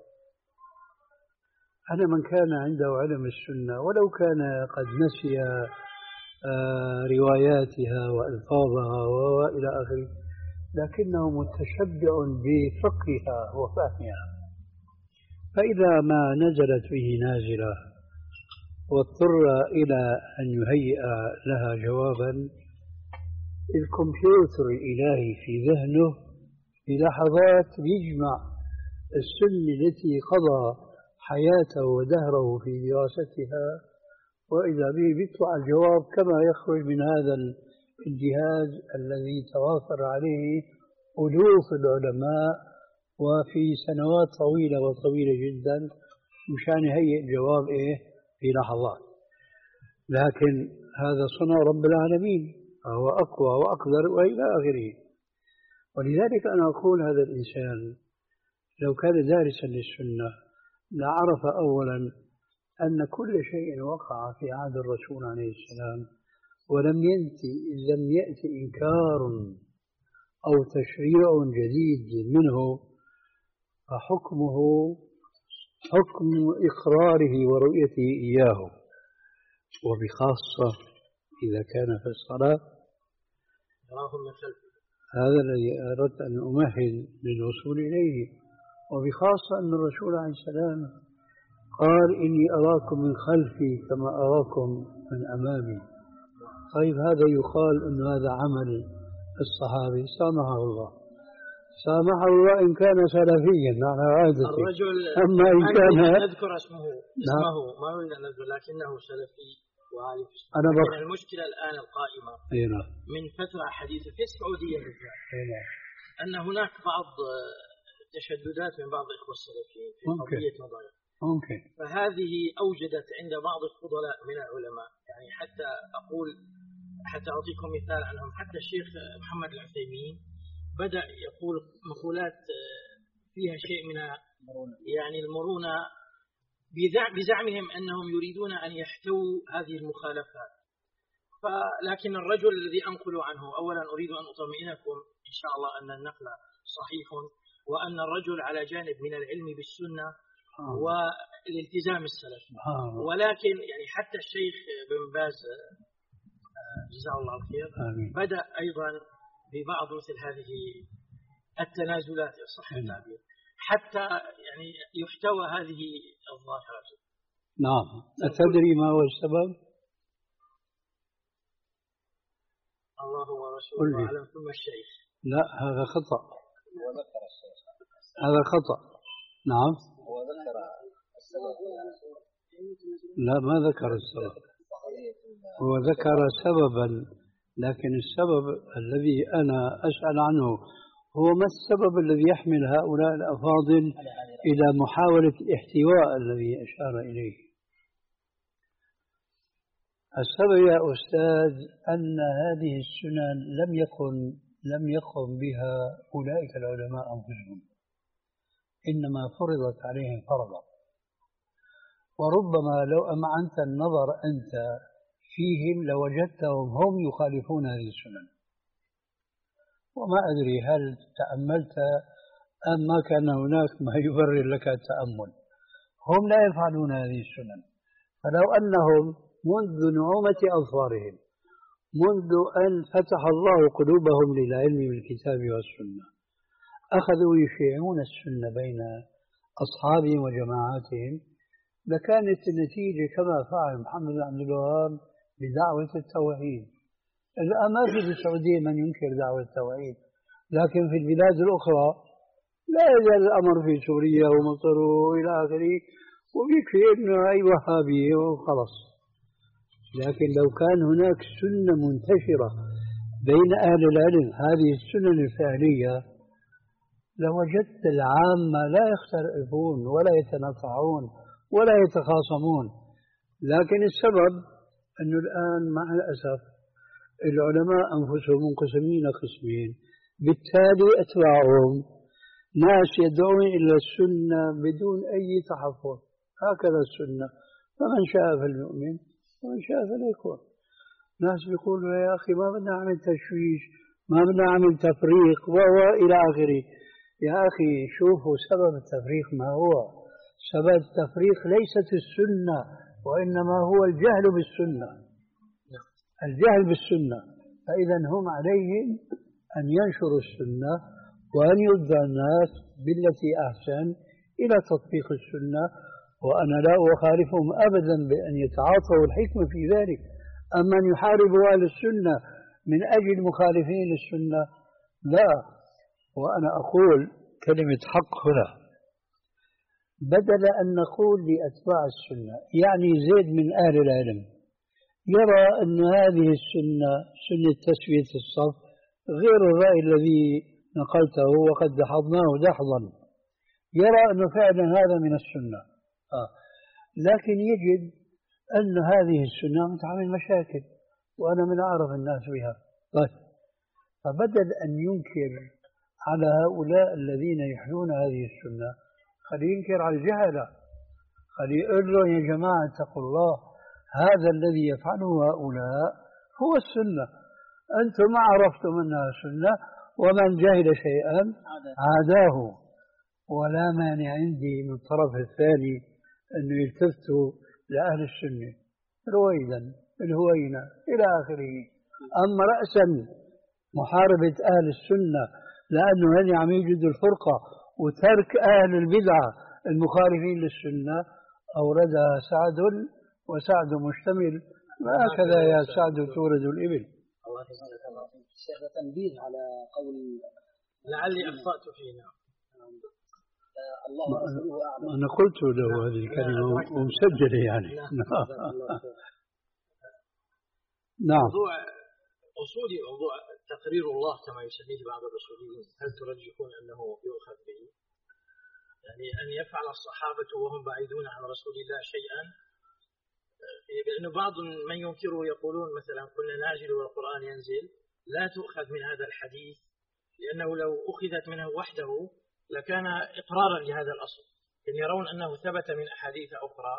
[SPEAKER 2] أن من كان عنده علم السنة ولو كان قد نسي آه رواياتها وألفاظها وإلى آخره، لكنه متشبع بفقهها وفهمها، فإذا ما نزلت به نازلة واضطر إلى أن يهيئ لها جوابا، الكمبيوتر الإلهي في ذهنه في لحظات يجمع السنة التي قضى حياته ودهره في دراستها، وإذا به بيطلع الجواب كما يخرج من هذا الجهاز الذي توافر عليه ألوف العلماء وفي سنوات طويلة وطويلة جدا مشان يهيئ الجواب إيه في لحظات. لكن هذا صنع رب العالمين، فهو أقوى وأقدر وإلى آخره. ولذلك أنا أقول هذا الإنسان لو كان دارسا للسنة لعرف أولا أن كل شيء وقع في عهد الرسول عليه السلام ولم يأتي لم يأتي إنكار أو تشريع جديد منه، فحكمه حكم إقراره ورؤيته إياه، وبخاصة إذا كان في الصلاة. هذا الذي أردت أن أمهد للوصول إليه، وبخاصة أن الرسول عليه السلام قال: إني أراكم من خلفي كما أراكم من أمامي. طيب، هذا يقال أن هذا عمل الصحابي، سامحه الله، سامحه الله إن كان سلفيا على عادته.
[SPEAKER 4] الرجل
[SPEAKER 2] أما إن كان
[SPEAKER 4] نذكر اسمه اسمه ما أريد أن نذكر، لكنه سلفي وعارف.
[SPEAKER 2] أنا بخ...
[SPEAKER 4] المشكلة الآن القائمة
[SPEAKER 2] هنا.
[SPEAKER 4] من فترة حديثة في السعودية بالذات أن هناك بعض تشددات من بعض الإخوة السلفيين في قضية مضايق.
[SPEAKER 2] ممكن.
[SPEAKER 4] فهذه أوجدت عند بعض الفضلاء من العلماء، يعني حتى أقول حتى أعطيكم مثال عنهم، حتى الشيخ محمد العثيمين بدأ يقول مقولات فيها شيء من يعني المرونة، بزعمهم أنهم يريدون أن يحتووا هذه المخالفات. فلكن الرجل الذي أنقل عنه، أولا أريد أن أطمئنكم إن شاء الله أن النقل صحيح، وأن الرجل على جانب من العلم بالسنة والالتزام السلفي. ولكن يعني حتى الشيخ بن باز جزاه الله الخير بدأ أيضا ببعض مثل هذه التنازلات صح التعبير، حتى يعني يحتوى هذه الظاهرة.
[SPEAKER 2] نعم. أتدري ما هو السبب؟
[SPEAKER 4] الله ورسوله أعلم. ثم الشيخ.
[SPEAKER 2] لا، هذا خطأ. هذا خطأ. نعم.
[SPEAKER 5] هو ذكر السبب.
[SPEAKER 2] لا، ما ذكر السبب. هو ذكر سببا، لكن السبب الذي أنا أسأل عنه هو ما السبب الذي يحمل هؤلاء الأفاضل إلى محاولة الاحتواء الذي أشار إليه؟ السبب يا أستاذ أن هذه السنن لم يكن لم يقم بها أولئك العلماء أنفسهم، إنما فرضت عليهم فرضا. وربما لو أمعنت النظر أنت فيهم لوجدتهم هم يخالفون هذه السنن، وما أدري هل تأملت أم ما كان هناك ما يبرر لك التأمل. هم لا يفعلون هذه السنن، فلو أنهم منذ نعومة أظفارهم، منذ أن فتح الله قلوبهم للعلم بالكتاب والسنة، أخذوا يشيعون السنة بين أصحابهم وجماعاتهم، لكانت النتيجة كما فعل محمد بن عبد الوهاب بدعوة التوحيد. الآن ما في السعودية من ينكر دعوة التوحيد، لكن في البلاد الأخرى لا يزال الأمر في سوريا ومصر وإلى آخره، ويكفي إنه أي وهابية وخلص. لكن لو كان هناك سنة منتشرة بين أهل العلم، هذه السنن الفعلية، لوجدت العامة لا يختلفون ولا يتناطعون ولا يتخاصمون. لكن السبب أنه الآن مع الأسف العلماء أنفسهم منقسمين قسمين، بالتالي أتباعهم ناس يدعون إلى السنة بدون أي تحفظ، هكذا السنة، فمن شاء فليؤمن ومن شاء فليكفر. ناس بيقولوا يا أخي ما بدنا نعمل تشويش، ما بدنا نعمل تفريق وإلى آخره. يا أخي شوفوا سبب التفريق ما هو. سبب التفريق ليست السنة، وإنما هو الجهل بالسنة، الجهل بالسنة. فإذا هم عليهم أن ينشروا السنة وأن يدعو الناس بالتي أحسن إلى تطبيق السنة، وأنا لا أخالفهم أبدا بأن يتعاطوا الحكمة في ذلك. أما أن يحاربوا أهل السنة من أجل مخالفين للسنة لا. وأنا أقول كلمة حق هنا، بدل أن نقول لأتباع السنة، يعني زيد من أهل العلم يرى أن هذه السنة سنة تسوية الصف غير الرأي الذي نقلته وقد دحضناه دحضا، يرى أنه فعلا هذا من السنة. آه. لكن يجد أن هذه السنة متعامل مشاكل، وأنا من أعرف الناس بها. طيب، فبدل أن ينكر على هؤلاء الذين يحيون هذه السنة، خليه ينكر على الجهلة، خليه يقول له يا جماعة اتقوا الله، هذا الذي يفعله هؤلاء هو السنة، أنتم ما عرفتم أنها سنة، ومن جهل شيئا عاداه. ولا مانع عندي من الطرف الثاني أنه يلتفتوا لأهل السنة رويدا الهوينة إلى آخره. أما رأسا محاربة أهل السنة لأنه هن عم يوجدوا الفرقة وترك أهل البدعة المخالفين للسنة، أوردها سعد وسعد مشتمل، وهكذا يا سعد تورد الإبل.
[SPEAKER 1] الله يجزاك الله خير. الشيخ تنبيه على قول
[SPEAKER 4] لعلي أخطأت فينا.
[SPEAKER 1] الله ورسوله أعلم.
[SPEAKER 2] أنا قلت له هذه الكلمة ومسجلة يعني. نعم.
[SPEAKER 4] موضوع أصولي، موضوع تقرير الله كما يسميه بعض الأصوليين، هل ترجحون أنه يؤخذ به؟ يعني أن يفعل الصحابة وهم بعيدون عن رسول الله شيئا، لأن بعض من ينكره يقولون مثلا كنا ناجل والقرآن ينزل، لا تؤخذ من هذا الحديث، لأنه لو أخذت منه وحده لكان إقرارا لهذا الأصل، إن يرون أنه ثبت من أحاديث أخرى.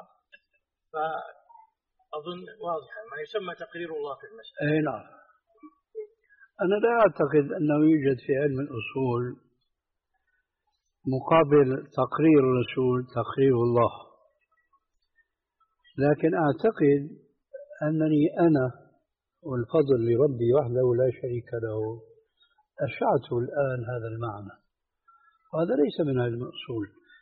[SPEAKER 4] فأظن واضحا ما يسمى تقرير الله في المسألة.
[SPEAKER 2] أي نعم. أنا لا أعتقد أنه يوجد في علم الأصول مقابل تقرير الرسول تقرير الله، لكن أعتقد أنني أنا والفضل لربي وحده لا شريك له أشعت الآن هذا المعنى، وهذا ليس من علم الأصول.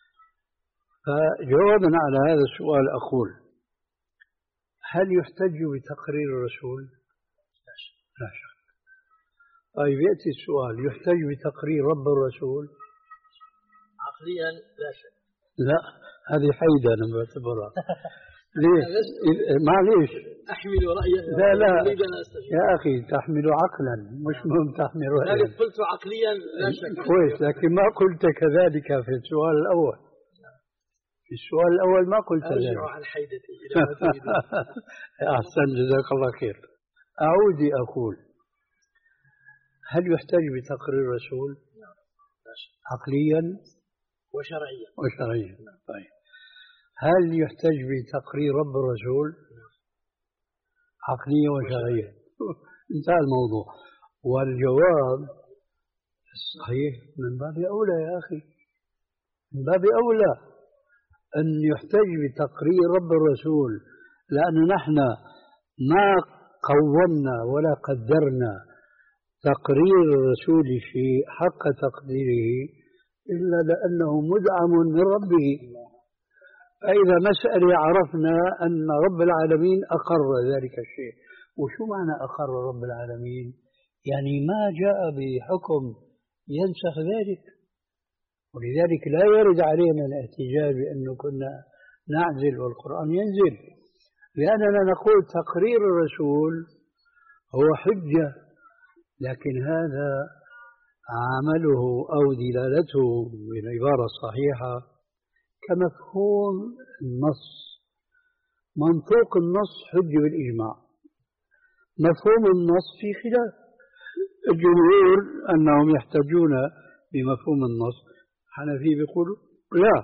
[SPEAKER 2] فجوابا على هذا السؤال أقول: هل يحتج بتقرير الرسول؟ لا شك. طيب يأتي السؤال: يحتج بتقرير رب الرسول؟
[SPEAKER 4] عقليا لا شك.
[SPEAKER 2] لا، هذه حيدة أنا بعتبرها. ليش؟ معليش
[SPEAKER 4] أحمل رأيه
[SPEAKER 2] لا لا يا أخي تحمل عقلا مش مهم تحمل رأيا.
[SPEAKER 4] قلت عقليا لا شك.
[SPEAKER 2] كويس لكن ما قلت كذلك في السؤال الأول. في السؤال الأول ما قلت ذلك.
[SPEAKER 4] أرجع عن حيدتي إلى ما تريدون.
[SPEAKER 2] أحسن جزاك الله خير. أعود أقول هل يحتاج بتقرير الرسول عقليا
[SPEAKER 4] وشرعيا
[SPEAKER 2] وشرعيا؟ طيب هل يحتاج بتقرير رب الرسول عقليا وشرعيا؟ انتهى الموضوع. والجواب الصحيح من باب أولى يا أخي، من باب أولى أن يحتاج بتقرير رب الرسول، لأن نحن ما قومنا ولا قدرنا تقرير الرسول في حق تقديره إلا لأنه مدعم من ربه. فإذا مسألة عرفنا أن رب العالمين أقر ذلك الشيء. وشو معنى أقر رب العالمين؟ يعني ما جاء بحكم ينسخ ذلك، ولذلك لا يرد علينا الاحتجاج بأنه كنا نعزل والقرآن ينزل، لأننا نقول تقرير الرسول هو حجة، لكن هذا عمله أو دلالته بالعبارة الصحيحة كمفهوم النص. منطوق النص حجة بالإجماع، مفهوم النص في خلاف. الجمهور أنهم يحتجون بمفهوم النص، الحنفي بيقولوا لا،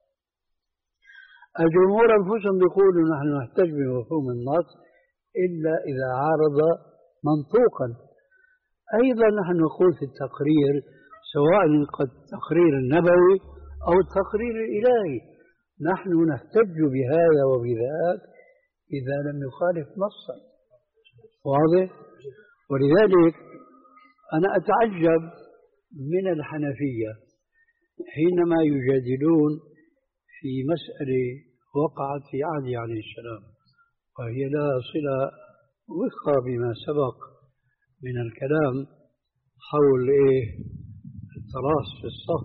[SPEAKER 2] الجمهور أنفسهم بيقولوا نحن نحتج بمفهوم النص إلا إذا عارض منطوقا. أيضا نحن نقول في التقرير سواء التقرير النبوي أو التقرير الإلهي نحن نحتج بهذا وبذاك إذا لم يخالف نصا. واضح؟ ولذلك أنا أتعجب من الحنفية حينما يجادلون في مسألة وقعت في عهد عليه السلام وهي لا صلة وفق بما سبق من الكلام حول إيه التراص في الصف.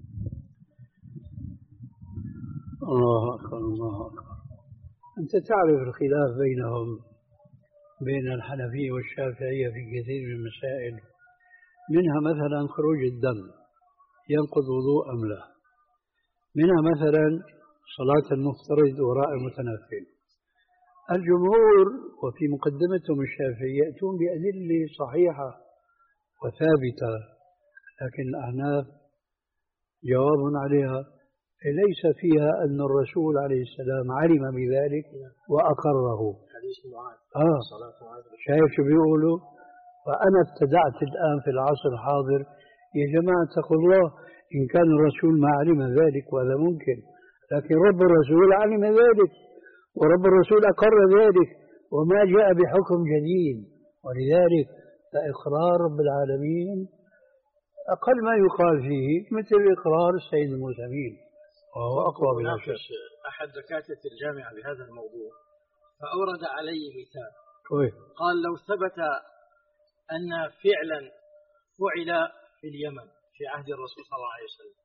[SPEAKER 2] الله أكبر الله أكبر. أنت تعرف الخلاف بينهم بين الحنفية والشافعية في كثير من المسائل، منها مثلا خروج الدم ينقض وضوء أم لا، منها مثلا صلاة المفترض وراء المتنفل. الجمهور وفي مقدمتهم الشافعية يأتون بأدلة صحيحة وثابتة، لكن الأحناف جواب عليها ليس فيها أن الرسول عليه السلام علم بذلك وأقره. آه. شايف شو بيقولوا؟ فأنا ابتدعت الآن في العصر الحاضر يا جماعة اتقوا الله، إن كان الرسول ما علم ذلك وهذا ممكن، لكن رب الرسول علم ذلك ورب الرسول أقر ذلك وما جاء بحكم جديد. ولذلك فإقرار رب العالمين أقل ما يقال فيه مثل إقرار السيد المرسلين وهو أقوى بلا شك.
[SPEAKER 4] أحد دكاترة الجامعة بهذا الموضوع فأورد علي مثال.
[SPEAKER 2] طيب.
[SPEAKER 4] قال لو ثبت أن فعلا فعل في اليمن في عهد الرسول صلى الله عليه وسلم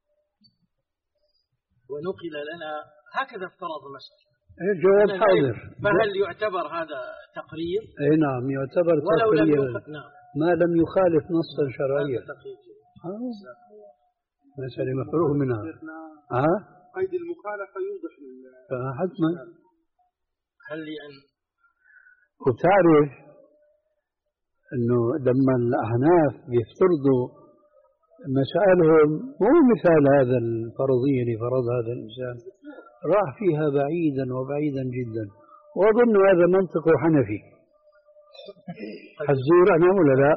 [SPEAKER 4] ونقل لنا هكذا افترض المسألة،
[SPEAKER 2] الجواب حاضر،
[SPEAKER 4] فهل يعتبر هذا تقرير؟
[SPEAKER 2] اي نعم يعتبر تقرير ما لم يخالف نصا شرعيا. مسألة مفروغ منها. ها؟
[SPEAKER 3] قيد المخالفة يوضح
[SPEAKER 2] حتما.
[SPEAKER 4] هل لي أن
[SPEAKER 2] وتعرف أنه لما الأحناف بيفترضوا مسائلهم مو مثال هذا الفرضية اللي فرض هذا الإنسان، راح فيها بعيدا وبعيدا جدا، وأظن هذا منطق حنفي. حزور أنا ولا لا؟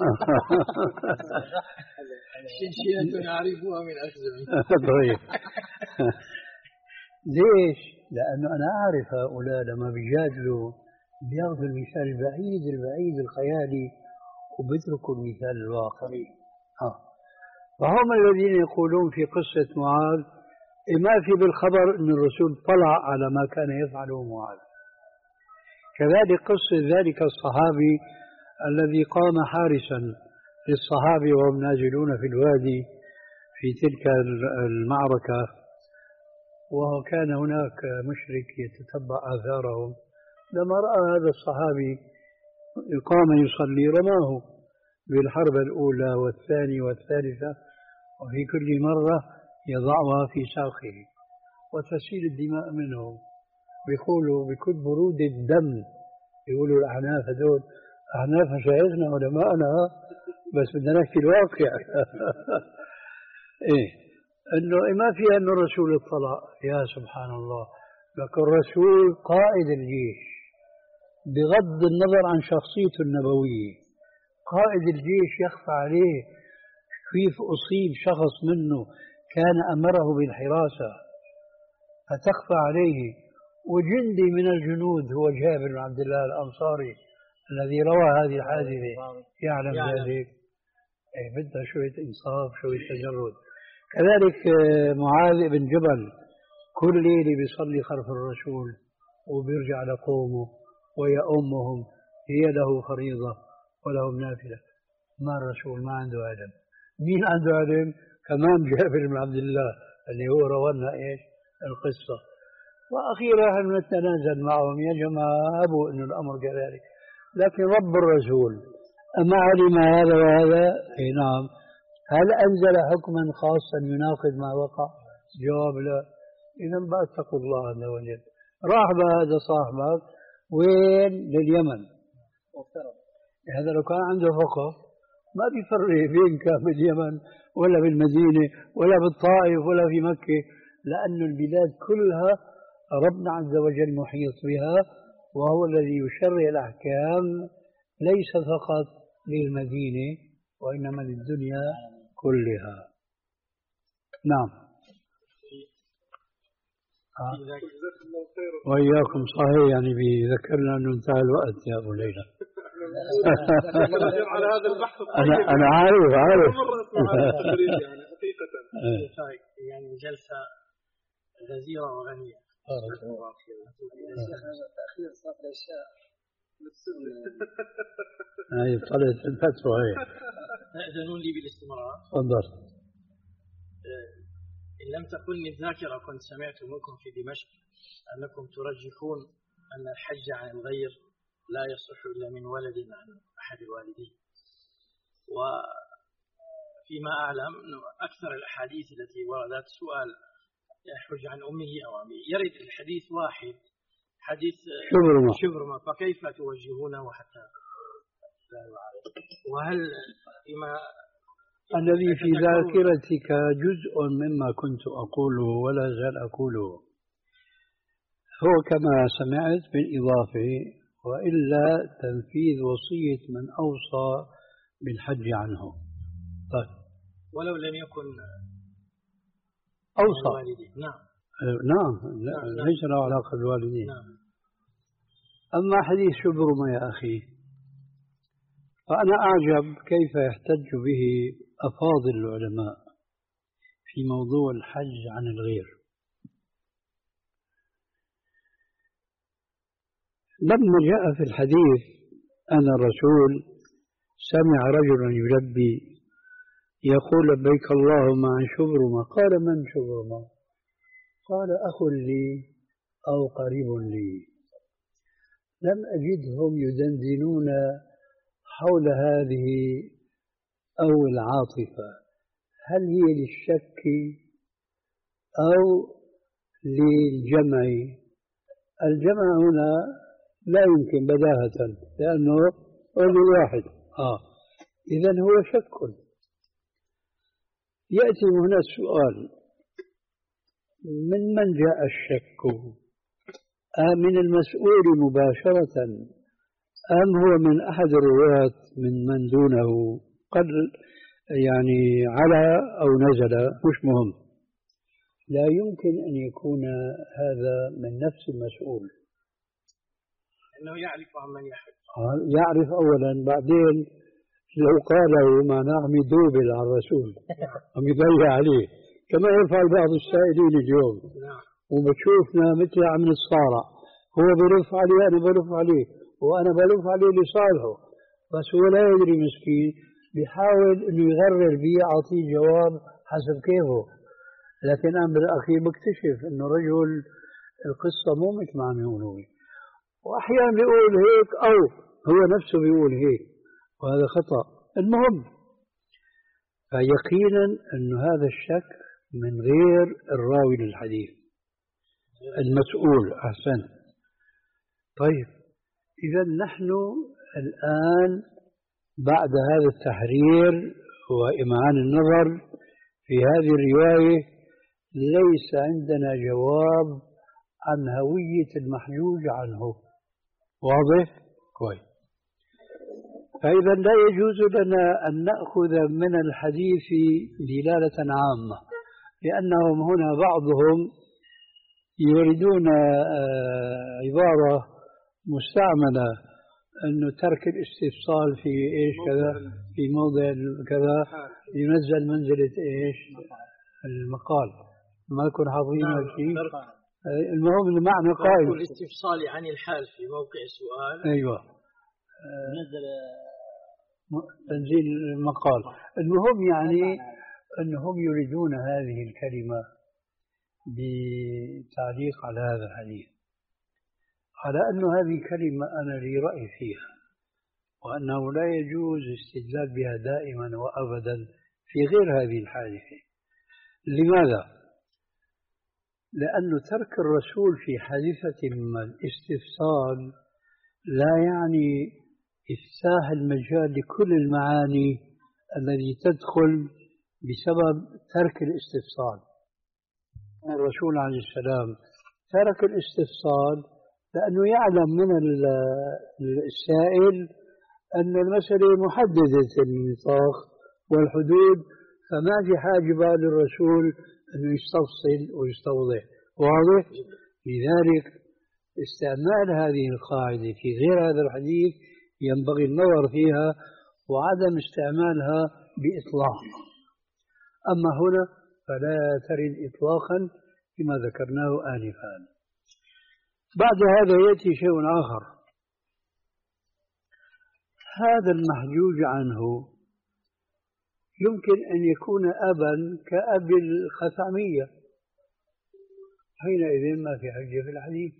[SPEAKER 4] شيئا نعرفها من أخزمي.
[SPEAKER 2] طيب. ليش؟ لأنه أنا أعرف هؤلاء لما بيجادلوا بياخذوا المثال البعيد البعيد الخيالي وبيتركوا المثال الواقعي. ها. وهم الذين يقولون في قصة معاذ ما في بالخبر أن الرسول طلع على ما كان يفعله معاذ. كذلك قصة ذلك الصحابي الذي قام حارسا للصحابة وهم نازلون في الوادي في تلك المعركة، وكان هناك مشرك يتتبع آثارهم، لما رأى هذا الصحابي قام يصلي رماه بالحرب الأولى والثانية والثالثة، وفي كل مرة يضعها في ساقه وتسيل الدماء منه. بيقولوا بكل برود الدم، يقولوا الأحناف هذول أحناف مشايخنا علماءنا، بس بدنا نحكي الواقع. إيه إنه ما فيها إنه الرسول اطلع، يا سبحان الله، لكن الرسول قائد الجيش بغض النظر عن شخصيته النبوية، قائد الجيش يخفى عليه كيف أصيب شخص منه كان أمره بالحراسة فتخفى عليه، وجندي من الجنود هو جابر بن عبد الله الأنصاري الذي روى هذه الحادثة يعلم ذلك. إيه بدها شوية إنصاف، شوية تجرد. كذلك معاذ بن جبل كل ليلة بيصلي خلف الرسول وبيرجع لقومه ويؤمهم، هي له فريضة ولهم نافلة. ما الرسول ما عنده علم. مين عنده علم؟ كمان جابر بن عبد الله اللي هو روانا إيش القصة. وأخيرا نتنازل معهم، يا جماعة أبوا إنه الأمر كذلك، لكن رب الرسول أما علم هذا وهذا؟ أي نعم. هل أنزل حكما خاصا يناقض ما وقع؟ جواب لا. إذا بقى اتقوا الله عز وجل. راح بهذا صاحبك وين؟ لليمن. هذا لو كان عنده فقه ما بيفرق بين كان باليمن ولا بالمدينة ولا بالطائف ولا في مكة، لأن البلاد كلها ربنا عز وجل محيط بها، وهو الذي يشرع الأحكام ليس فقط للمدينة وإنما للدنيا كلها. نعم. آه. وإياكم صحيح، يعني بيذكرنا أنه انتهى الوقت يا أبو ليلى.
[SPEAKER 3] على هذا البحث
[SPEAKER 2] أنا أنا عارف عارف
[SPEAKER 3] يعني حقيقة
[SPEAKER 4] يعني جلسة غزيرة وغنية.
[SPEAKER 1] تأخير صلاة العشاء
[SPEAKER 2] هاي طلعت الفتوى هي.
[SPEAKER 4] تأذنون لي بالاستمرار؟
[SPEAKER 2] تفضل.
[SPEAKER 4] إن لم تكن الذاكرة كنت سمعت منكم في دمشق أنكم ترجحون أن الحج عن الغير لا يصح إلا من ولد عن أحد الوالدين، وفيما أعلم أكثر الأحاديث التي وردت سؤال يحج عن أمه أو أبيه، يرد الحديث واحد حديث
[SPEAKER 2] شبرمة
[SPEAKER 4] شبرمة، فكيف توجهونه حتى لا يعرف؟ وهل فيما
[SPEAKER 2] الذي في ذاكرتك جزء مما كنت أقوله ولا زال أقوله هو كما سمعت بالإضافة، وإلا تنفيذ وصية من أوصى بالحج عنه. طيب
[SPEAKER 4] ولو لم يكن
[SPEAKER 2] أوصى.
[SPEAKER 4] نعم
[SPEAKER 2] نعم ليس له علاقة بالوالدين.
[SPEAKER 4] نعم.
[SPEAKER 2] أما حديث شبرمة يا أخي فأنا أعجب كيف يحتج به أفاضل العلماء في موضوع الحج عن الغير. لما جاء في الحديث أن الرسول سمع رجلا يلبي يقول لبيك اللهم عن شبرمة، قال من شبرمة؟ قال أخ لي أو قريب لي. لم أجدهم يدندنون حول هذه أو العاطفة، هل هي للشك أو للجمع؟ الجمع هنا لا يمكن بداهة لأنه رجل واحد. آه إذن هو شك. يأتي هنا السؤال: من من جاء الشك؟ أم من المسؤول مباشرة أم هو من أحد الرواة من من دونه قد يعني على أو نزل؟ مش مهم، لا يمكن أن يكون هذا من نفس المسؤول،
[SPEAKER 4] أنه يعرف عن من يحج.
[SPEAKER 2] يعرف أولا، بعدين لو قاله معناه عم يدوبل على الرسول عم يضيع عليه كما يفعل بعض السائلين اليوم. وبتشوفنا مثل عم نتصارع، هو بلف عليه أنا بلف عليه وأنا بلف عليه لصالحه، بس هو لا يدري مسكين، بيحاول إنه يغرر بيه أعطيه جواب حسب كيفه. لكن أنا بالأخير بكتشف إنه رجل القصة مو مثل ما عم يقولوا لي، وأحيانا بيقول هيك أو هو نفسه بيقول هيك، وهذا خطأ. المهم فيقينا أنه هذا الشك من غير الراوي للحديث المسؤول. أحسن. طيب إذا نحن الآن بعد هذا التحرير وإمعان النظر في هذه الرواية ليس عندنا جواب عن هوية المحجوج عنه. واضح؟ كويس. فإذا لا يجوز لنا أن نأخذ من الحديث دلالة عامة، لأنهم هنا بعضهم يريدون عبارة مستعملة أنه ترك الاستفصال في إيش كذا في موضع كذا ينزل منزلة إيش المقال، ما يكون حاظين شيء. المهم المعنى قائم
[SPEAKER 4] الاستفصال عن الحال في موقع السؤال.
[SPEAKER 2] أيوة نزل تنزيل المقال. المهم يعني أنهم يريدون هذه الكلمة بتعليق على هذا الحديث، على أن هذه كلمة أنا لي رأي فيها، وأنه لا يجوز الاستدلال بها دائما وأبدا في غير هذه الحادثة. لماذا؟ لأن ترك الرسول في حادثة ما الاستفصال لا يعني إفساح المجال لكل المعاني التي تدخل بسبب ترك الاستفصال. الرسول عليه السلام ترك الاستفصال لأنه يعلم من السائل أن المسألة محددة النطاق والحدود، فما في حاجة بقى للرسول أنه يستفصل ويستوضح. واضح؟ لذلك استعمال هذه القاعدة في غير هذا الحديث ينبغي النظر فيها وعدم استعمالها بإطلاق. أما هنا فلا ترد إطلاقا كما ذكرناه آنفا. بعد هذا يأتي شيء آخر. هذا المحجوج عنه يمكن أن يكون أبا كأب الخثعمية، حينئذ ما في حجة في الحديث.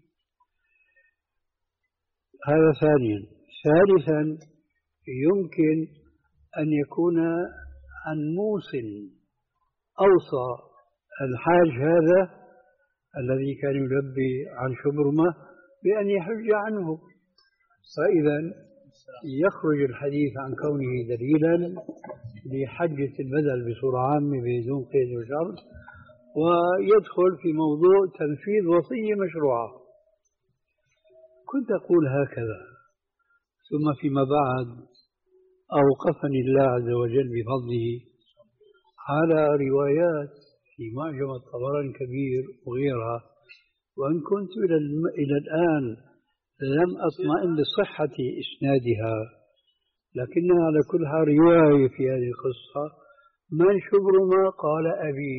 [SPEAKER 2] هذا ثانيا. ثالثا يمكن أن يكون عن موصل أوصى الحاج هذا الذي كان يلبي عن شبرمة بأن يحج عنه، فإذا يخرج الحديث عن كونه دليلا لحجة البدل بصورة عامة بدون قيد وشرط، ويدخل في موضوع تنفيذ وصية مشروعة. كنت أقول هكذا، ثم فيما بعد أوقفني الله عز وجل بفضله على روايات في معجم الطبراني الكبير وغيرها، وإن كنت إلى, الم... إلى الآن لم أطمئن لصحة إسنادها، لكنها على كل حال رواية في هذه القصة. من شبرمة قال أبي،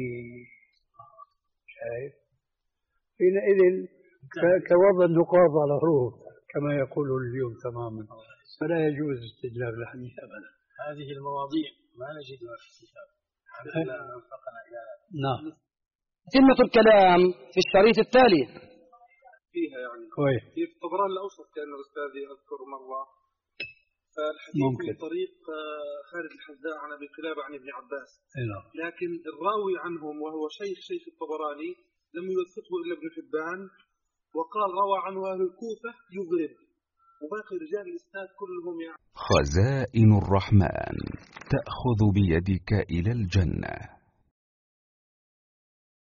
[SPEAKER 2] شايف؟ حينئذ ك... كوضع النقاط على حروف كما يقول اليوم تماما، فلا يجوز استدلال الحديث أبدا.
[SPEAKER 4] هذه المواضيع ما نجدها في الكتاب.
[SPEAKER 2] نعم.
[SPEAKER 1] تمة الكلام في الشريط التالي
[SPEAKER 3] فيها يعني
[SPEAKER 2] كويس.
[SPEAKER 3] في الطبراني الأوسط كان الأستاذ أذكر مرة فالحديث
[SPEAKER 2] ممكن.
[SPEAKER 3] من طريق خالد الحذاء عن أبي قلابة عن ابن عباس،
[SPEAKER 2] نعم.
[SPEAKER 3] لكن الراوي عنهم وهو شيخ شيخ الطبراني لم يوثقه إلا ابن حبان، وقال روى عنه أهل الكوفة يضرب، وباقي رجال الإسناد كلهم يعني.
[SPEAKER 6] خزائن الرحمن تأخذ بيدك إلى الجنة.